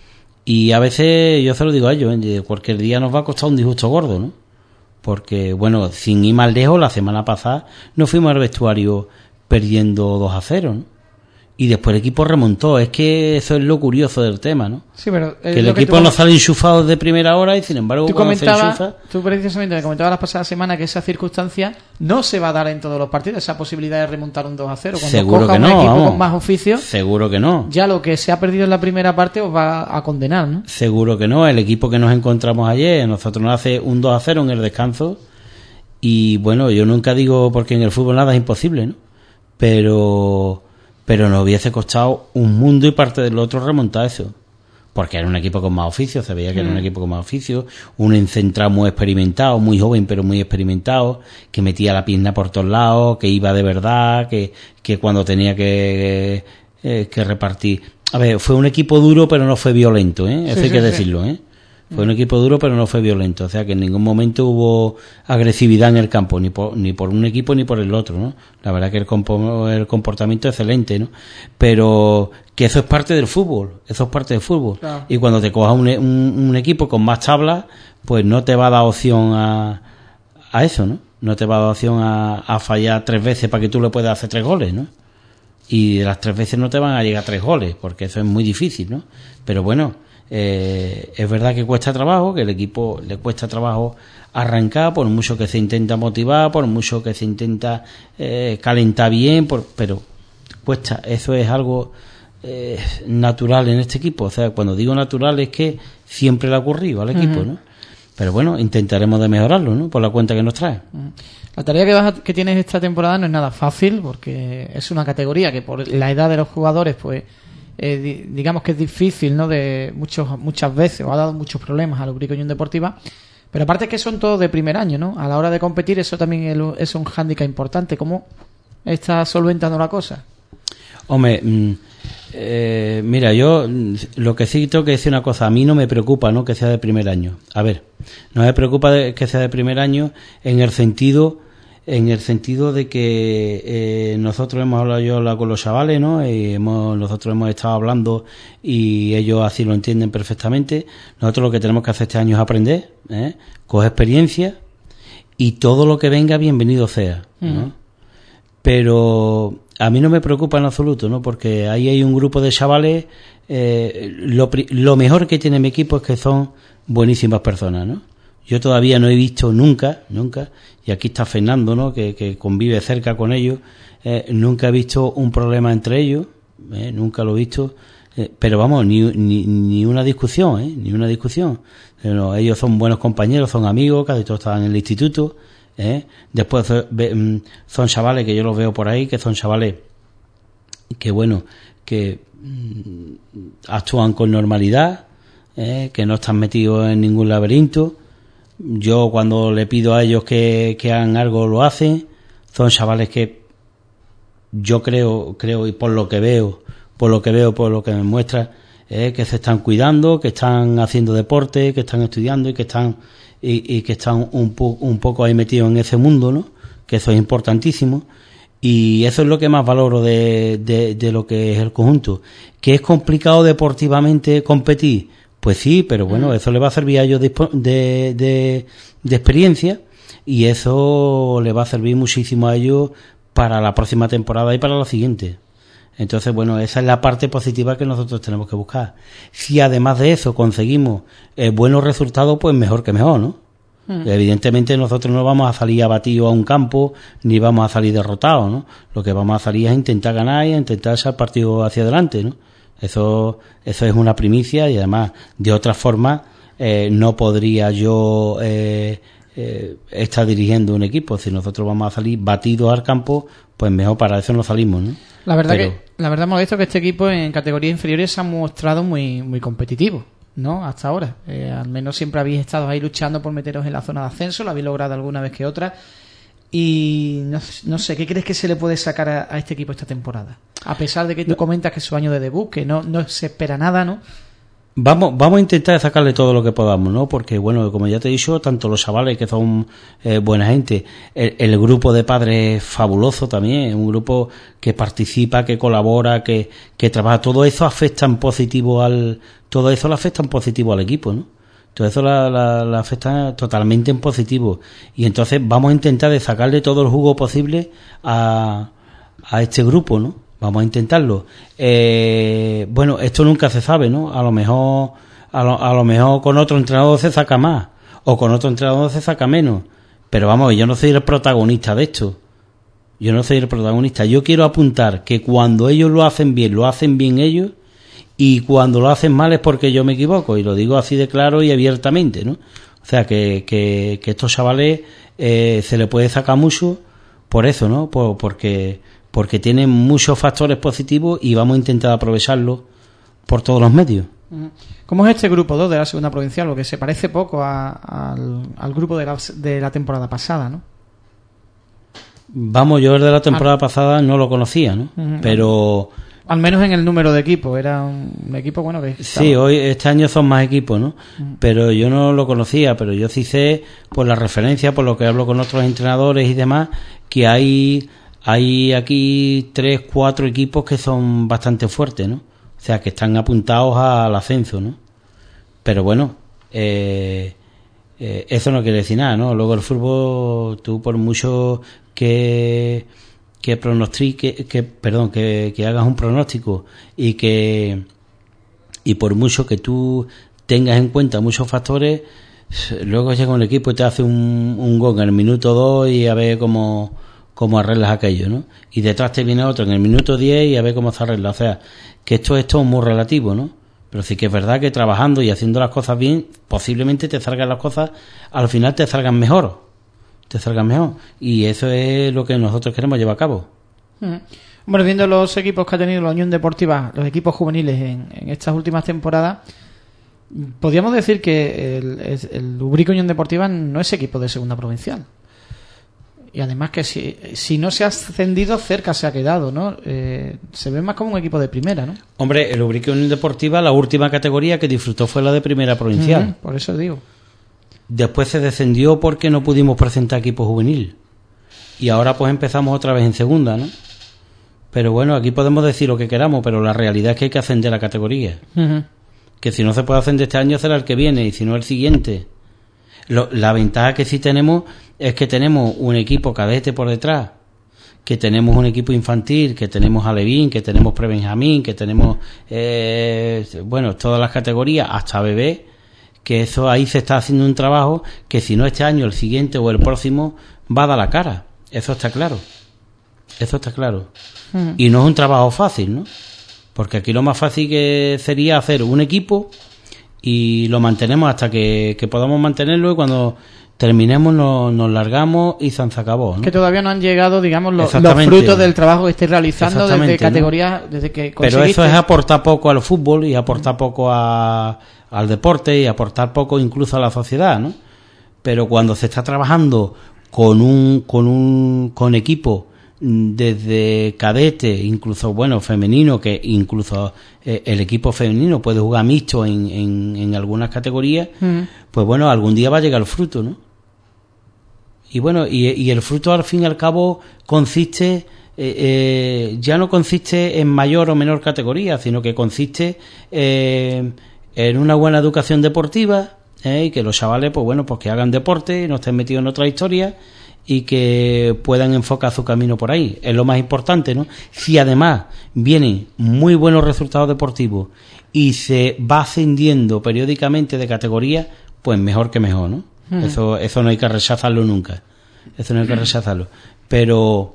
Y a veces yo se lo digo a ellos, cualquier día nos va a costar un disgusto gordo, ¿no? Porque, bueno, sin ir más lejos, la semana pasada nos fuimos al vestuario perdiendo 2-0, ¿no? Y después el equipo remontó. Es que eso es lo curioso del tema, ¿no? Sí, pero que el equipo no sale enchufado de primera hora, y sin embargo tú precisamente me comentabas la pasada semana que esa circunstancia no se va a dar en todos los partidos, esa posibilidad de remontar un 2-0. Cuando seguro coja que no, un equipo vamos, con más oficio, seguro que no. Ya lo que se ha perdido en la primera parte os va a condenar, ¿no? Seguro que no. El equipo que nos encontramos ayer, nosotros nos hace un 2-0 en el descanso. Y bueno, yo nunca digo, porque en el fútbol nada es imposible, ¿no? Pero nos hubiese costado un mundo y parte del otro remontar eso. Porque era un equipo con más oficio, se veía que era un equipo con más oficio, un encentrado muy experimentado, muy joven pero muy experimentado, que metía la pierna por todos lados, que iba de verdad, que cuando tenía que repartir. A ver, fue un equipo duro pero no fue violento, ¿eh? Eso hay que decirlo, ¿eh? Fue un equipo duro pero no fue violento, o sea que en ningún momento hubo agresividad en el campo, ni por un equipo ni por el otro, ¿no? La verdad que el comportamiento es excelente, ¿no? Pero que eso es parte del fútbol, claro. Y cuando te cojas un equipo con más tablas, pues no te va a dar opción a eso, ¿no? No te va a dar opción a fallar 3 veces para que tú le puedas hacer 3 goles, ¿no? Y de las 3 veces no te van a llegar 3 goles, porque eso es muy difícil, ¿no? Pero bueno, es verdad que cuesta trabajo, que el equipo le cuesta trabajo arrancar, por mucho que se intenta motivar, por mucho que se intenta calentar bien, pero cuesta. Eso es algo natural en este equipo. O sea, cuando digo natural es que siempre le ha ocurrido al equipo, ¿no? Pero bueno, intentaremos de mejorarlo, ¿no? Por la cuenta que nos trae. La tarea que tienes esta temporada no es nada fácil, porque es una categoría que por la edad de los jugadores, pues digamos que es difícil, ¿no? De muchas veces, o ha dado muchos problemas a la Ubrique Unión Deportiva, pero aparte es que son todos de primer año, ¿no? A la hora de competir eso también es un hándicap importante. ¿Cómo está solventando la cosa? Hombre, mira, yo lo que sí tengo que decir una cosa, a mí no me preocupa, ¿no?, que sea de primer año. A ver, no me preocupa que sea de primer año en el sentido de que nosotros hemos hablado con los chavales, ¿no? Nosotros hemos estado hablando y ellos así lo entienden perfectamente. Nosotros lo que tenemos que hacer este año es aprender, coger experiencia, y todo lo que venga bienvenido sea, ¿no? Pero a mí no me preocupa en absoluto, ¿no? Porque ahí hay un grupo de chavales, lo mejor que tiene mi equipo es que son buenísimas personas, ¿no? Yo todavía no he visto nunca, y aquí está Fernando, ¿no?, que convive cerca con ellos, nunca he visto un problema entre ellos, nunca lo he visto, pero vamos, ni una discusión, ni una discusión. No, ellos son buenos compañeros, son amigos, casi todos estaban en el instituto, después son chavales que yo los veo por ahí, que son chavales que, bueno, que actúan con normalidad, que no están metidos en ningún laberinto. Yo cuando le pido a ellos que hagan algo lo hacen. Son chavales que yo creo y por lo que veo, por lo que me muestra, que se están cuidando, que están haciendo deporte, que están estudiando y que están un poco ahí metidos en ese mundo, ¿no? Que eso es importantísimo. Y eso es lo que más valoro de lo que es el conjunto. ¿Que es complicado deportivamente competir? Pues sí, pero bueno, eso le va a servir a ellos de experiencia, y eso le va a servir muchísimo a ellos para la próxima temporada y para la siguiente. Entonces, bueno, esa es la parte positiva que nosotros tenemos que buscar. Si además de eso conseguimos buenos resultados, pues mejor que mejor, ¿no? Evidentemente nosotros no vamos a salir abatidos a un campo ni vamos a salir derrotados, ¿no? Lo que vamos a salir es a intentar ganar y a intentar echar el partido hacia adelante, ¿no? Eso es una primicia, y además de otra forma no podría yo estar dirigiendo un equipo. Si nosotros vamos a salir batidos al campo, pues mejor, para eso no salimos, ¿no? La verdad, Modesto, que este equipo en categorías inferiores se ha mostrado muy, muy competitivo, ¿no? Hasta ahora. Al menos siempre habéis estado ahí luchando por meteros en la zona de ascenso, lo habéis logrado alguna vez que otra. Y no sé, ¿qué crees que se le puede sacar a este equipo esta temporada? A pesar de que tú comentas que es su año de debut, que no se espera nada, ¿no? Vamos a intentar sacarle todo lo que podamos, ¿no? Porque, bueno, como ya te he dicho, tanto los chavales, que son buena gente, el grupo de padres es fabuloso también, un grupo que participa, que colabora, que trabaja. Todo eso afecta en positivo al equipo, ¿no? Todo eso la afecta totalmente en positivo. Y entonces vamos a intentar de sacarle todo el jugo posible a este grupo, ¿no? Vamos a intentarlo. Bueno, esto nunca se sabe, ¿no? A lo mejor con otro entrenador se saca más, o con otro entrenador se saca menos. Pero vamos, yo no soy el protagonista de esto. Yo quiero apuntar que cuando ellos lo hacen bien ellos, y cuando lo hacen mal es porque yo me equivoco, y lo digo así de claro y abiertamente, ¿no? O sea, que estos chavales se le puede sacar mucho por eso, ¿no? Porque tienen muchos factores positivos y vamos a intentar aprovecharlos por todos los medios. ¿Cómo es este grupo 2 de la segunda provincial? Porque se parece poco al grupo de la temporada pasada, ¿no? Vamos, yo el de la temporada pasada no lo conocía, ¿no? Pero... Al menos en el número de equipos, era un equipo bueno que... Sí, este año son más equipos, ¿no? Pero yo no lo conocía, pero yo sí sé, por la referencia, por lo que hablo con otros entrenadores y demás, que hay aquí 3, 4 equipos que son bastante fuertes, ¿no? O sea, que están apuntados al ascenso, ¿no? Pero bueno, eso no quiere decir nada, ¿no? Luego el fútbol, tú por mucho que pronostique, que hagas un pronóstico y por mucho que tú tengas en cuenta muchos factores, luego llega un equipo y te hace un gol en el minuto 2 y a ver cómo arreglas aquello, ¿no? Y detrás te viene otro en el minuto 10 y a ver cómo se arregla. O sea, que esto es muy relativo, ¿no? Pero sí que es verdad que trabajando y haciendo las cosas bien, posiblemente te salgan las cosas, al final te salgan mejor. Y eso es lo que nosotros queremos llevar a cabo. Bueno, viendo los equipos que ha tenido la Unión Deportiva, los equipos juveniles en estas últimas temporadas, podríamos decir que el Ubrique Unión Deportiva no es equipo de segunda provincial. Y además que si no se ha ascendido, cerca se ha quedado, ¿no? Se ve más como un equipo de primera, ¿no? Hombre, el Ubrique Unión Deportiva, la última categoría que disfrutó fue la de primera provincial. Por eso digo. Después se descendió porque no pudimos presentar equipo juvenil. Y ahora pues empezamos otra vez en segunda, ¿no? Pero bueno, aquí podemos decir lo que queramos, pero la realidad es que hay que ascender la categoría. Que si no se puede ascender este año será el que viene, y si no el siguiente. La ventaja que sí tenemos es que tenemos un equipo cadete por detrás, que tenemos un equipo infantil, que tenemos alevín, que tenemos prebenjamín, que tenemos todas las categorías, hasta bebé, que eso ahí se está haciendo un trabajo que si no este año, el siguiente o el próximo va a dar la cara. Eso está claro. Y no es un trabajo fácil, ¿no? Porque aquí lo más fácil que sería hacer un equipo y lo mantenemos hasta que podamos mantenerlo, y cuando terminemos nos largamos y se acabó, ¿no? Que todavía no han llegado, digamos, los frutos del trabajo que estáis realizando desde categorías, ¿no? Desde que conseguiste. Pero eso es aportar poco al fútbol y aportar poco al deporte y aportar poco incluso a la sociedad, ¿no? Pero cuando se está trabajando con equipo desde cadete, incluso femenino, que incluso el equipo femenino puede jugar mixto en algunas categorías, pues bueno, algún día va a llegar el fruto, ¿no? Y bueno, y el fruto al fin y al cabo consiste, ya no consiste en mayor o menor categoría, sino que consiste en una buena educación deportiva, y que los chavales pues que hagan deporte, no estén metidos en otra historia y que puedan enfocar su camino por ahí. Es lo más importante, ¿no? Si además vienen muy buenos resultados deportivos y se va ascendiendo periódicamente de categoría, pues mejor que mejor, ¿no? Eso no hay que rechazarlo nunca. Eso no hay que rechazarlo. Pero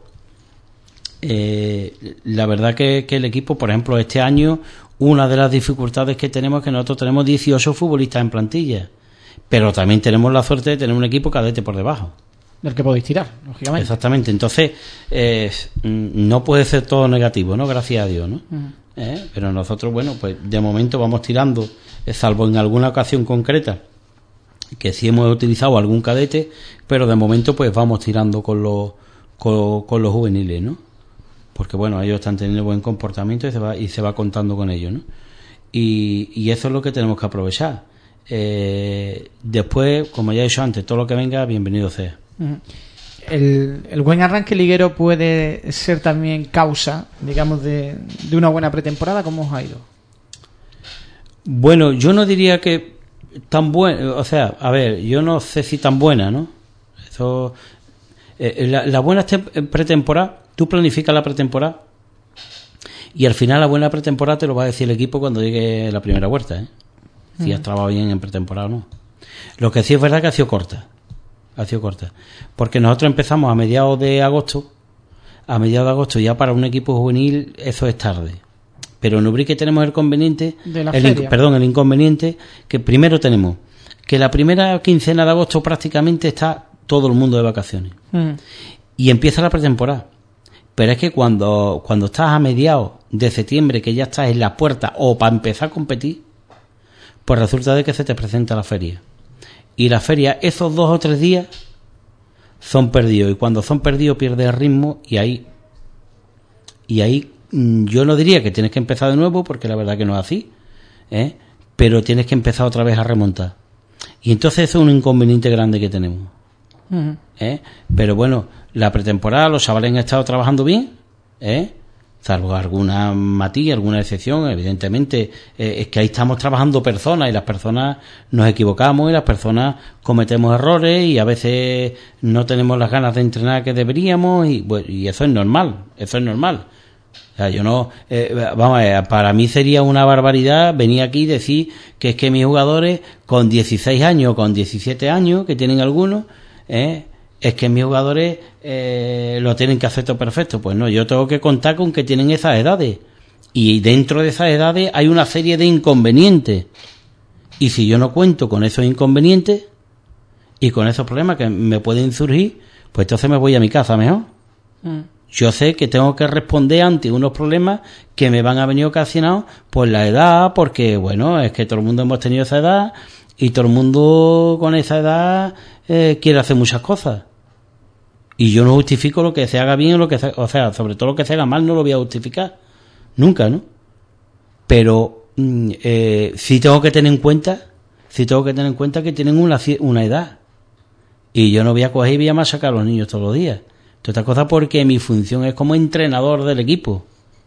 la verdad que el equipo, por ejemplo, este año, una de las dificultades que tenemos es que nosotros tenemos 18 futbolistas en plantilla, pero también tenemos la suerte de tener un equipo cadete por debajo. Del que podéis tirar, lógicamente. Exactamente. Entonces, no puede ser todo negativo, ¿no? Gracias a Dios, ¿no? Pero nosotros, bueno, pues de momento vamos tirando, salvo en alguna ocasión concreta, que sí hemos utilizado algún cadete, pero de momento pues vamos tirando con los juveniles, ¿no? Porque bueno, ellos están teniendo buen comportamiento y se va contando con ellos, ¿no? Y eso es lo que tenemos que aprovechar. Después, como ya he dicho antes, todo lo que venga, bienvenido sea. El buen arranque liguero puede ser también causa, digamos, de una buena pretemporada. ¿Cómo os ha ido? Bueno, yo no diría que tan buena, o sea, a ver, yo no sé si tan buena, ¿no? Eso, la buena pretemporada, tú planificas la pretemporada y al final la buena pretemporada te lo va a decir el equipo cuando llegue la primera vuelta, ¿eh? Si has trabajado bien en pretemporada o no. Lo que sí es verdad que ha sido corta, porque nosotros empezamos a mediados de agosto, ya para un equipo juvenil eso es tarde. Pero en Ubrique tenemos el inconveniente, el inconveniente que primero tenemos que la primera quincena de agosto prácticamente está todo el mundo de vacaciones y empieza la pretemporada. Pero es que cuando estás a mediados de septiembre, que ya estás en la puerta o para empezar a competir, pues resulta de que se te presenta la feria. Y la feria, esos 2 o 3 días son perdidos, y cuando son perdidos pierdes el ritmo y ahí yo no diría que tienes que empezar de nuevo, porque la verdad que no es así, pero tienes que empezar otra vez a remontar. Y entonces eso es un inconveniente grande que tenemos. Pero bueno, la pretemporada, los chavales han estado trabajando bien, salvo alguna matilla, alguna excepción, evidentemente. Es que ahí estamos trabajando personas, y las personas nos equivocamos, y las personas cometemos errores, y a veces no tenemos las ganas de entrenar que deberíamos, y eso es normal, O sea, yo no, vamos a ver, para mí sería una barbaridad venir aquí y decir que es que mis jugadores con 16 años, con 17 años, que tienen algunos, es que mis jugadores lo tienen que hacer todo perfecto. Pues no, yo tengo que contar con que tienen esas edades, y dentro de esas edades hay una serie de inconvenientes, y si yo no cuento con esos inconvenientes y con esos problemas que me pueden surgir, pues entonces me voy a mi casa mejor. Yo sé que tengo que responder ante unos problemas que me van a venir ocasionados por la edad, porque bueno, es que todo el mundo hemos tenido esa edad, y todo el mundo con esa edad quiere hacer muchas cosas. Y yo no justifico lo que se haga bien o sobre todo lo que se haga mal no lo voy a justificar. Nunca, ¿no? Pero sí tengo que tener en cuenta que tienen una edad. Y yo no voy a coger y voy a machacar a los niños todos los días. Otra cosa, porque mi función es como entrenador del equipo.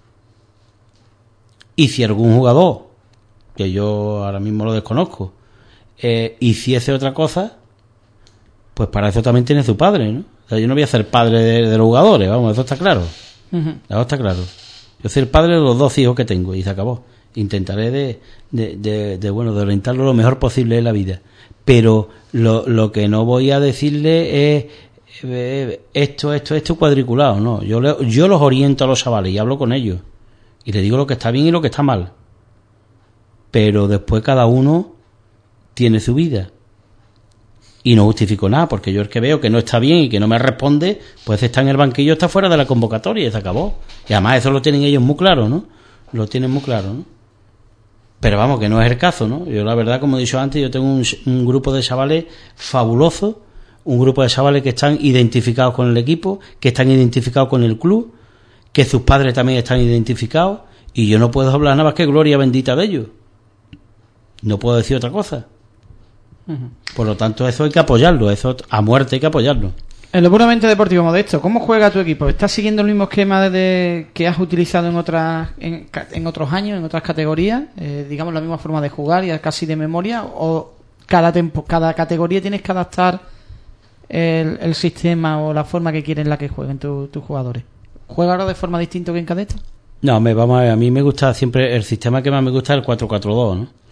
Y si algún jugador, que yo ahora mismo lo desconozco, hiciese otra cosa, pues para eso también tiene su padre, ¿no? O sea, yo no voy a ser padre de los jugadores, vamos, eso está claro. Eso está claro. Yo soy el padre de los 2 hijos que tengo, y se acabó. Intentaré de orientarlo lo mejor posible en la vida. Pero lo que no voy a decirle es esto cuadriculado, no. Yo los oriento a los chavales y hablo con ellos y les digo lo que está bien y lo que está mal, pero después cada uno tiene su vida y no justifico nada, porque yo el que veo que no está bien y que no me responde, pues está en el banquillo, está fuera de la convocatoria y se acabó. Y además eso lo tienen ellos muy claro, ¿no? Lo tienen muy claro, ¿no? Pero vamos, que no es el caso, ¿no? Yo la verdad, como he dicho antes, yo tengo un grupo de chavales fabuloso, un grupo de chavales que están identificados con el equipo, que están identificados con el club, que sus padres también están identificados, y yo no puedo hablar nada más que gloria bendita de ellos. No puedo decir otra cosa. Por lo tanto, eso hay que apoyarlo, eso a muerte hay que apoyarlo. En lo puramente deportivo, Modesto, ¿cómo juega tu equipo? ¿Estás siguiendo el mismo esquema que has utilizado en otros años, en otras categorías? Digamos, la misma forma de jugar y casi de memoria, ¿o cada categoría tienes que adaptar el sistema o la forma que quieren la que jueguen tus jugadores? ¿Juega ahora de forma distinta que en cadete? No, vamos a ver, a mí me gusta siempre, el sistema que más me gusta es el 4-4-2, ¿no?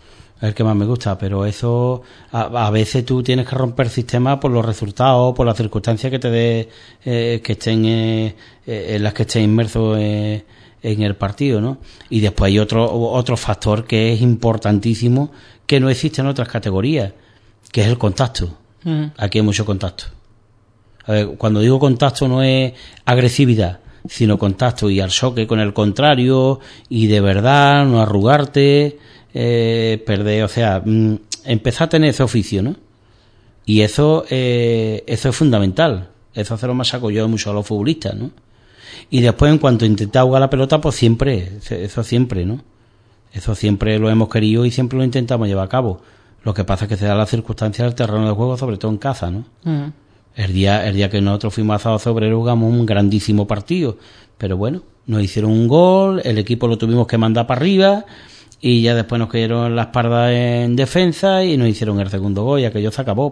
es el que más me gusta, pero eso a veces tú tienes que romper el sistema por los resultados, por las circunstancias que te dé, que estén en las que estés inmerso en el partido, ¿no? Y después hay otro factor que es importantísimo, que no existe en otras categorías, que es el contacto. Aquí hay mucho contacto. A ver, cuando digo contacto no es agresividad, sino contacto y al choque con el contrario, y de verdad no arrugarte, perder, o sea, empezar a tener ese oficio, ¿no? Y eso es fundamental. Eso se lo machaco yo mucho a los futbolistas, ¿no? Y después, en cuanto intentar jugar la pelota, pues siempre, ¿no? Eso siempre lo hemos querido y siempre lo intentamos llevar a cabo. Lo que pasa es que se da la circunstancia del terreno de juego, sobre todo en casa, ¿no? El día que nosotros fuimos a Zaragoza Obrero jugamos un grandísimo partido, pero bueno, nos hicieron un gol, el equipo lo tuvimos que mandar para arriba y ya después nos cayeron la espalda en defensa y nos hicieron el segundo gol y aquello se acabó,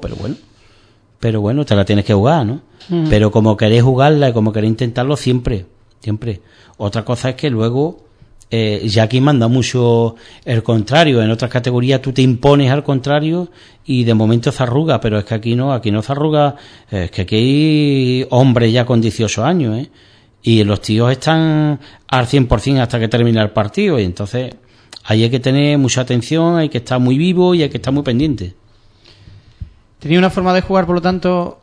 pero bueno, te la tienes que jugar, ¿no? Pero como querés jugarla y como querés intentarlo, siempre. Otra cosa es que luego ya aquí manda mucho el contrario. En otras categorías tú te impones al contrario y de momento se arruga, pero es que aquí no se arruga. Es que aquí hay hombres ya con 18 años, ¿eh? Y los tíos están al 100% hasta que termina el partido, y entonces ahí hay que tener mucha atención, hay que estar muy vivo y hay que estar muy pendiente. Tenía una forma de jugar, por lo tanto,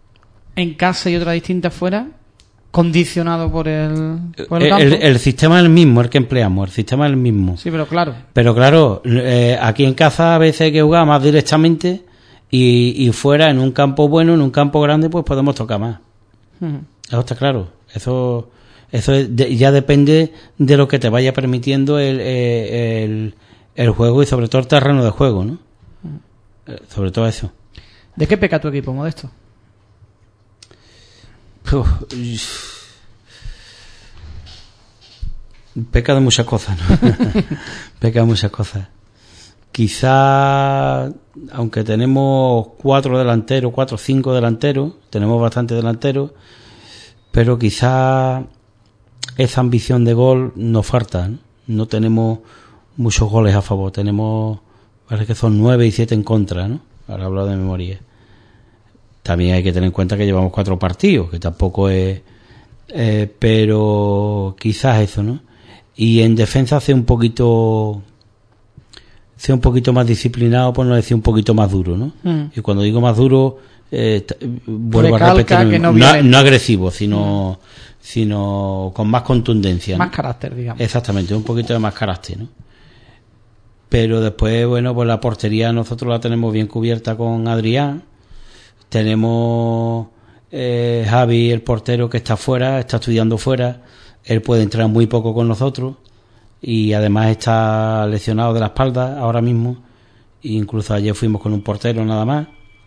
en casa y otra distinta fuera, condicionado por el campo. El sistema es el mismo, el que empleamos, el sistema es el mismo. Sí, pero claro. Pero claro, aquí en casa a veces hay que jugar más directamente y fuera, en un campo bueno, en un campo grande, pues podemos tocar más. Eso está claro. Eso ya depende de lo que te vaya permitiendo el juego y sobre todo el terreno de juego, ¿no? Sobre todo eso. ¿De qué peca tu equipo, Modesto? Peca de muchas cosas, ¿no? Peca de muchas cosas. Quizá, aunque tenemos 4 o 5 delanteros, tenemos bastantes delanteros, pero quizá esa ambición de gol nos falta, ¿no? No tenemos muchos goles a favor, parece que son 9 y 7 en contra, ¿no? Ahora hablo de memoria. También hay que tener en cuenta que llevamos 4 partidos, que tampoco es... pero quizás eso, ¿no? Y en defensa sea un poquito más disciplinado, por no decir un poquito más duro, ¿no? Y cuando digo más duro, vuelvo a repetir, no agresivo, sino con más contundencia, ¿no? Más carácter, digamos. Exactamente, un poquito de más carácter, ¿no? Pero después, bueno, pues la portería nosotros la tenemos bien cubierta con Adrián. Tenemos Javi, el portero, que está fuera, está estudiando fuera. Él puede entrar muy poco con nosotros y además está lesionado de la espalda ahora mismo. Incluso ayer fuimos con un portero nada más,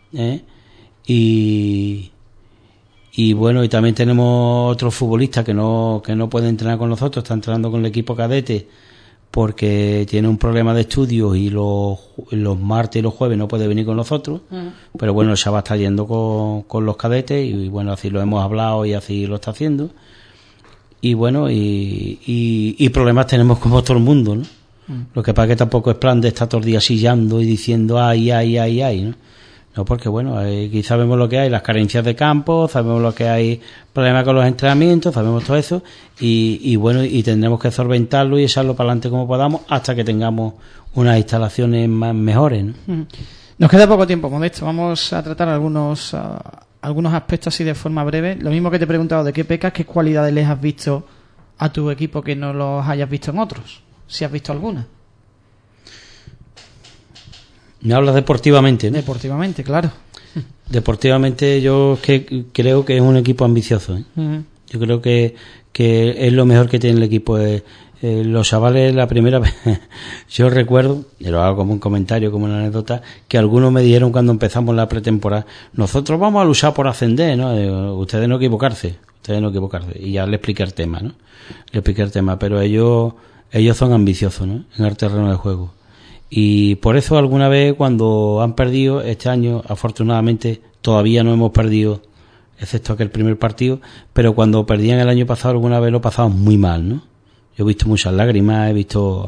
y bueno, y también tenemos otro futbolista que no puede entrenar con nosotros, está entrenando con el equipo cadete porque tiene un problema de estudios y los martes y los jueves no puede venir con nosotros, pero bueno, el chaval está yendo con los cadetes y bueno, así lo hemos hablado y así lo está haciendo. Y bueno, y problemas tenemos como todo el mundo, ¿no? Lo que pasa es que tampoco es plan de estar todos los días chillando y diciendo ay, ¿no? No, porque bueno, aquí sabemos lo que hay, las carencias de campo, sabemos lo que hay, problemas con los entrenamientos, sabemos todo eso, y bueno, y tendremos que solventarlo y echarlo para adelante como podamos hasta que tengamos unas instalaciones más mejores, ¿no? Nos queda poco tiempo, Modesto. Vamos a tratar algunos aspectos así de forma breve. Lo mismo que te he preguntado de qué pecas, qué cualidades les has visto a tu equipo que no los hayas visto en otros, si has visto alguna. Me hablas deportivamente, ¿no? Deportivamente, claro. Deportivamente yo creo que es un equipo ambicioso, ¿eh? Yo creo que es lo mejor que tiene el equipo. Los chavales, la primera vez, yo recuerdo, y lo hago como un comentario, como una anécdota, que algunos me dijeron cuando empezamos la pretemporada, nosotros vamos a luchar por ascender, ¿no? Ustedes no equivocarse. Y ya le expliqué el tema, ¿no? Pero ellos son ambiciosos, ¿no? En el terreno de juego. Y por eso alguna vez cuando han perdido, este año afortunadamente todavía no hemos perdido, excepto aquel primer partido, pero cuando perdían el año pasado alguna vez lo pasaban muy mal, ¿no? Yo he visto muchas lágrimas, he visto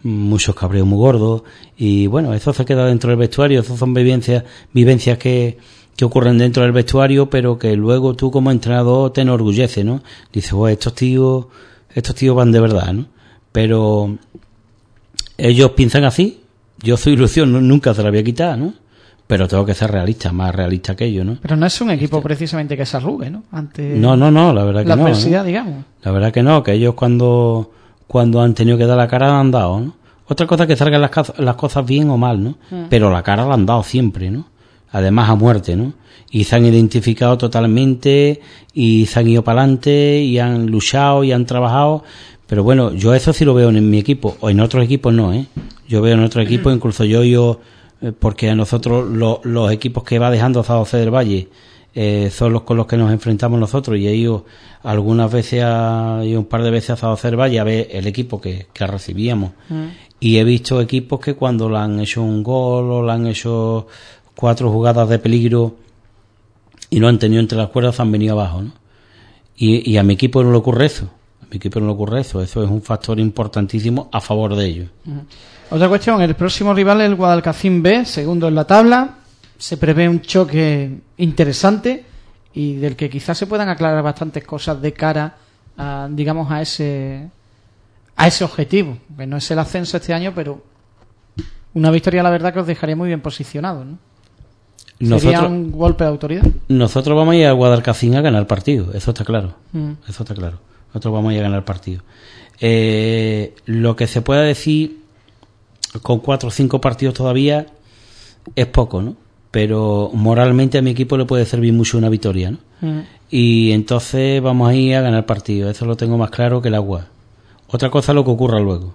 muchos cabreos muy gordos, y bueno, eso se queda dentro del vestuario. Eso son vivencias que ocurren dentro del vestuario, pero que luego tú como entrenador te enorgullece, ¿no? Dices, estos tíos van de verdad, ¿no? Pero ellos piensan así. Yo su ilusión nunca se la voy a quitar, ¿no? Pero tengo que ser realista, más realista que ellos, ¿no? Pero no es un equipo precisamente que se arrugue, ¿no? Ante No, la verdad que la no. adversidad, digamos. La verdad que no, que ellos cuando han tenido que dar la cara la han dado, ¿no? Otra cosa es que salgan las cosas bien o mal, ¿no? Pero la cara la han dado siempre, ¿no? Además a muerte, ¿no? Y se han identificado totalmente y se han ido para adelante y han luchado y han trabajado. Pero bueno, yo eso sí lo veo en mi equipo, o en otros equipos no, ¿eh? Yo veo en otros equipos, incluso yo porque a nosotros los equipos que va dejando San José del Valle son los con los que nos enfrentamos nosotros, y he ido algunas veces un par de veces a San José del Valle a ver el equipo que recibíamos. Y he visto equipos que cuando le han hecho un gol o le han hecho 4 jugadas de peligro y no han tenido entre las cuerdas, han venido abajo, ¿no? Y a mi equipo no le ocurre eso. Eso es un factor importantísimo a favor de ellos. Otra cuestión, el próximo rival es el Guadalcacín B, segundo en la tabla. Se prevé un choque interesante y del que quizás se puedan aclarar bastantes cosas de cara a, digamos, a ese objetivo, que no es el ascenso este año, pero una victoria, la verdad, que os dejaría muy bien posicionados, ¿no? Sería un golpe de autoridad. Nosotros vamos a ir a Guadalcacín a ganar el partido, eso está claro. Eso está claro. Nosotros vamos a ir a ganar el partido. Lo que se pueda decir con 4 o 5 partidos todavía es poco, ¿no? Pero moralmente a mi equipo le puede servir mucho una victoria, ¿no? Y entonces vamos a ir a ganar el partido. Eso lo tengo más claro que el agua. Otra cosa es lo que ocurra luego.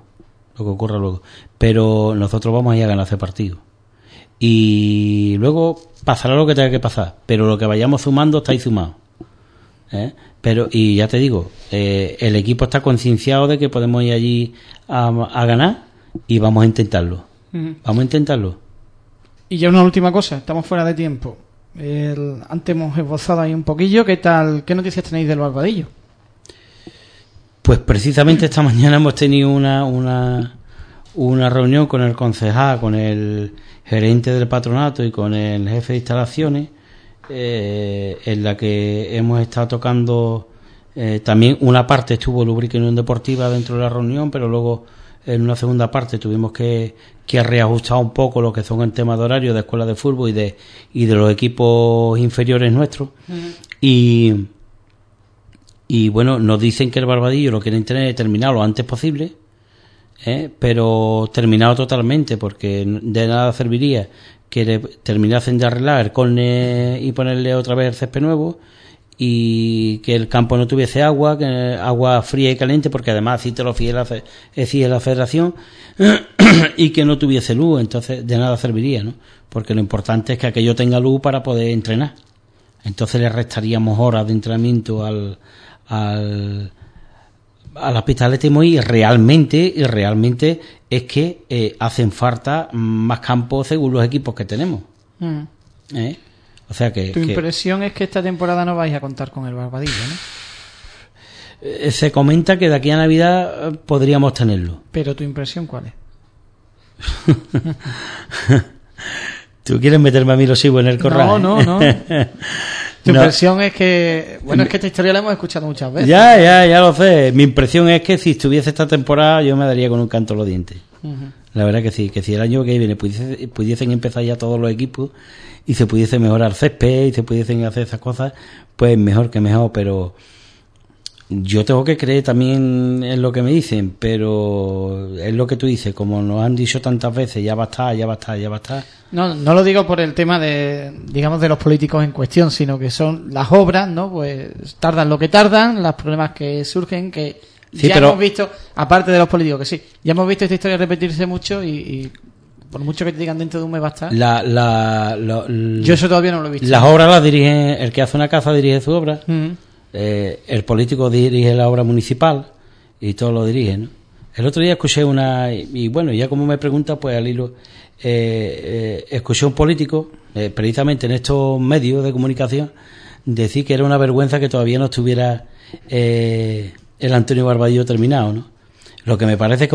Pero nosotros vamos a ir a ganar ese partido. Y luego pasará lo que tenga que pasar. Pero lo que vayamos sumando está ahí sumado. Pero, y ya te digo, el equipo está concienciado de que podemos ir allí a ganar y vamos a intentarlo. Vamos a intentarlo. Y ya una última cosa, estamos fuera de tiempo. Antes hemos esbozado ahí un poquillo. ¿Qué noticias tenéis del Barbadillo? Pues precisamente esta mañana hemos tenido una reunión con el concejal, con el gerente del patronato y con el jefe de instalaciones, en la que hemos estado tocando también una parte. Estuvo Lubrica Unión Deportiva dentro de la reunión, pero luego en una segunda parte tuvimos que reajustar un poco lo que son el tema de horario de escuelas de fútbol y de los equipos inferiores nuestros. Y bueno, nos dicen que el Barbadillo lo quieren tener terminado lo antes posible, pero terminado totalmente, porque de nada serviría que terminasen de arreglar el córner y ponerle otra vez el césped nuevo, y que el campo no tuviese agua fría y caliente, porque además así te lo exige la federación, y que no tuviese luz. Entonces de nada serviría, ¿no? Porque lo importante es que aquello tenga luz para poder entrenar. Entonces le restaríamos horas de entrenamiento a las pistas de atletismo, y realmente es que hacen falta más campos según los equipos que tenemos. O sea que tu impresión es que esta temporada no vais a contar con el Barbadillo, ¿no? Se comenta que de aquí a Navidad podríamos tenerlo. Pero tu impresión, ¿cuál es? ¿Tú quieres meterme a mí los higos en el corral? No. Tu impresión es que... Bueno, es que esta historia la hemos escuchado muchas veces. Ya lo sé. Mi impresión es que si estuviese esta temporada yo me daría con un canto en los dientes. La verdad que sí, que si el año que viene pudiesen empezar ya todos los equipos y se pudiese mejorar césped y se pudiesen hacer esas cosas, pues mejor que mejor. Pero yo tengo que creer también en lo que me dicen, pero es lo que tú dices, como nos han dicho tantas veces, ya va a estar. No lo digo por el tema de, digamos, de los políticos en cuestión, sino que son las obras, ¿no? Pues tardan lo que tardan, los problemas que surgen, que sí, ya hemos visto, aparte de los políticos, que sí, ya hemos visto esta historia repetirse mucho y por mucho que te digan dentro de un mes va a estar. Yo eso todavía no lo he visto. Las obras las dirige, el que hace una casa dirige su obra. El político dirige la obra municipal y todo lo dirige, ¿no? El otro día escuché y bueno, ya como me pregunta, pues al hilo, escuché un político, precisamente en estos medios de comunicación, decir que era una vergüenza que todavía no estuviera el Antonio Barbadillo terminado, ¿no? Lo que me parece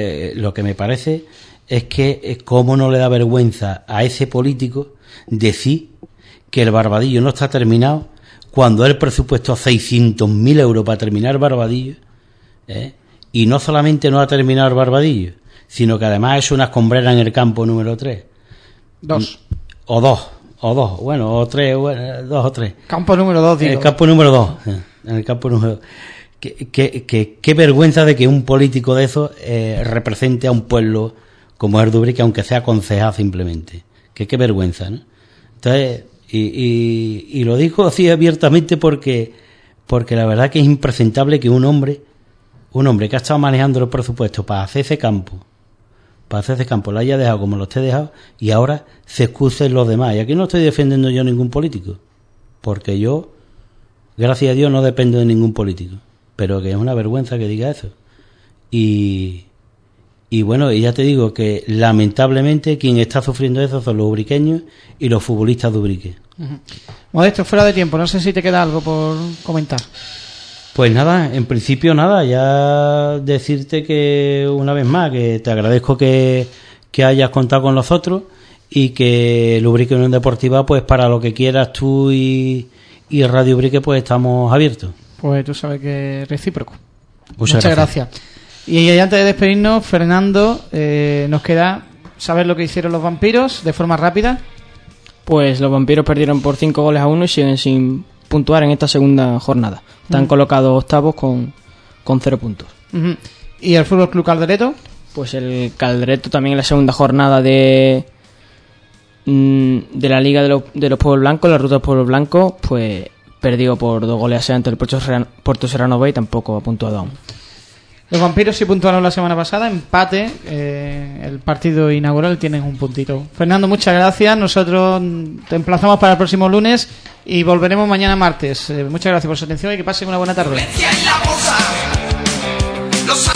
es que cómo no le da vergüenza a ese político decir que el Barbadillo no está terminado cuando él presupuestó 600.000 euros para terminar el Barbadillo, y no solamente no ha terminado el Barbadillo, sino que además es una escombrera en el campo número 3. 2. O 2, bueno, o 3, bueno, 2 o 3. Campo número 2, digo. En el campo número 2. En el campo número 2. Qué vergüenza de que un político de esos represente a un pueblo como es Dubrique, aunque sea concejal simplemente. Qué vergüenza, ¿no? Entonces, y lo digo así abiertamente porque la verdad que es impresentable que un hombre que ha estado manejando los presupuestos para hacer ese campo lo haya dejado como lo esté dejado y ahora se excusen los demás. Y aquí no estoy defendiendo yo a ningún político, porque yo, gracias a Dios, no dependo de ningún político, pero que es una vergüenza que diga eso. Y bueno, y ya te digo que lamentablemente quien está sufriendo eso son los ubriqueños y los futbolistas de Ubrique. Modesto, fuera de tiempo, no sé si te queda algo por comentar. Pues nada, en principio nada, ya decirte que una vez más que te agradezco que hayas contado con nosotros y que el Ubrique Unión Deportiva, pues para lo que quieras tú y Radio Ubrique, pues estamos abiertos. Pues tú sabes que es recíproco. Muchas gracias. Y antes de despedirnos, Fernando, nos queda saber lo que hicieron los vampiros de forma rápida. Pues los vampiros perdieron por 5-1 y siguen sin puntuar en esta segunda jornada. Están colocados octavos con 0 puntos. ¿Y el Fútbol Club Caldereto? Pues el Caldereto también en la segunda jornada de la Liga de los Pueblos Blancos, la Ruta de los Pueblos Blancos, pues perdió por 2 goles a 0 ante el Puerto Serrano B y tampoco ha puntuado aún. Los vampiros sí puntuaron la semana pasada, empate, el partido inaugural, tienen un puntito. Fernando, muchas gracias, nosotros te emplazamos para el próximo lunes y volveremos mañana martes. Muchas gracias por su atención y que pasen una buena tarde.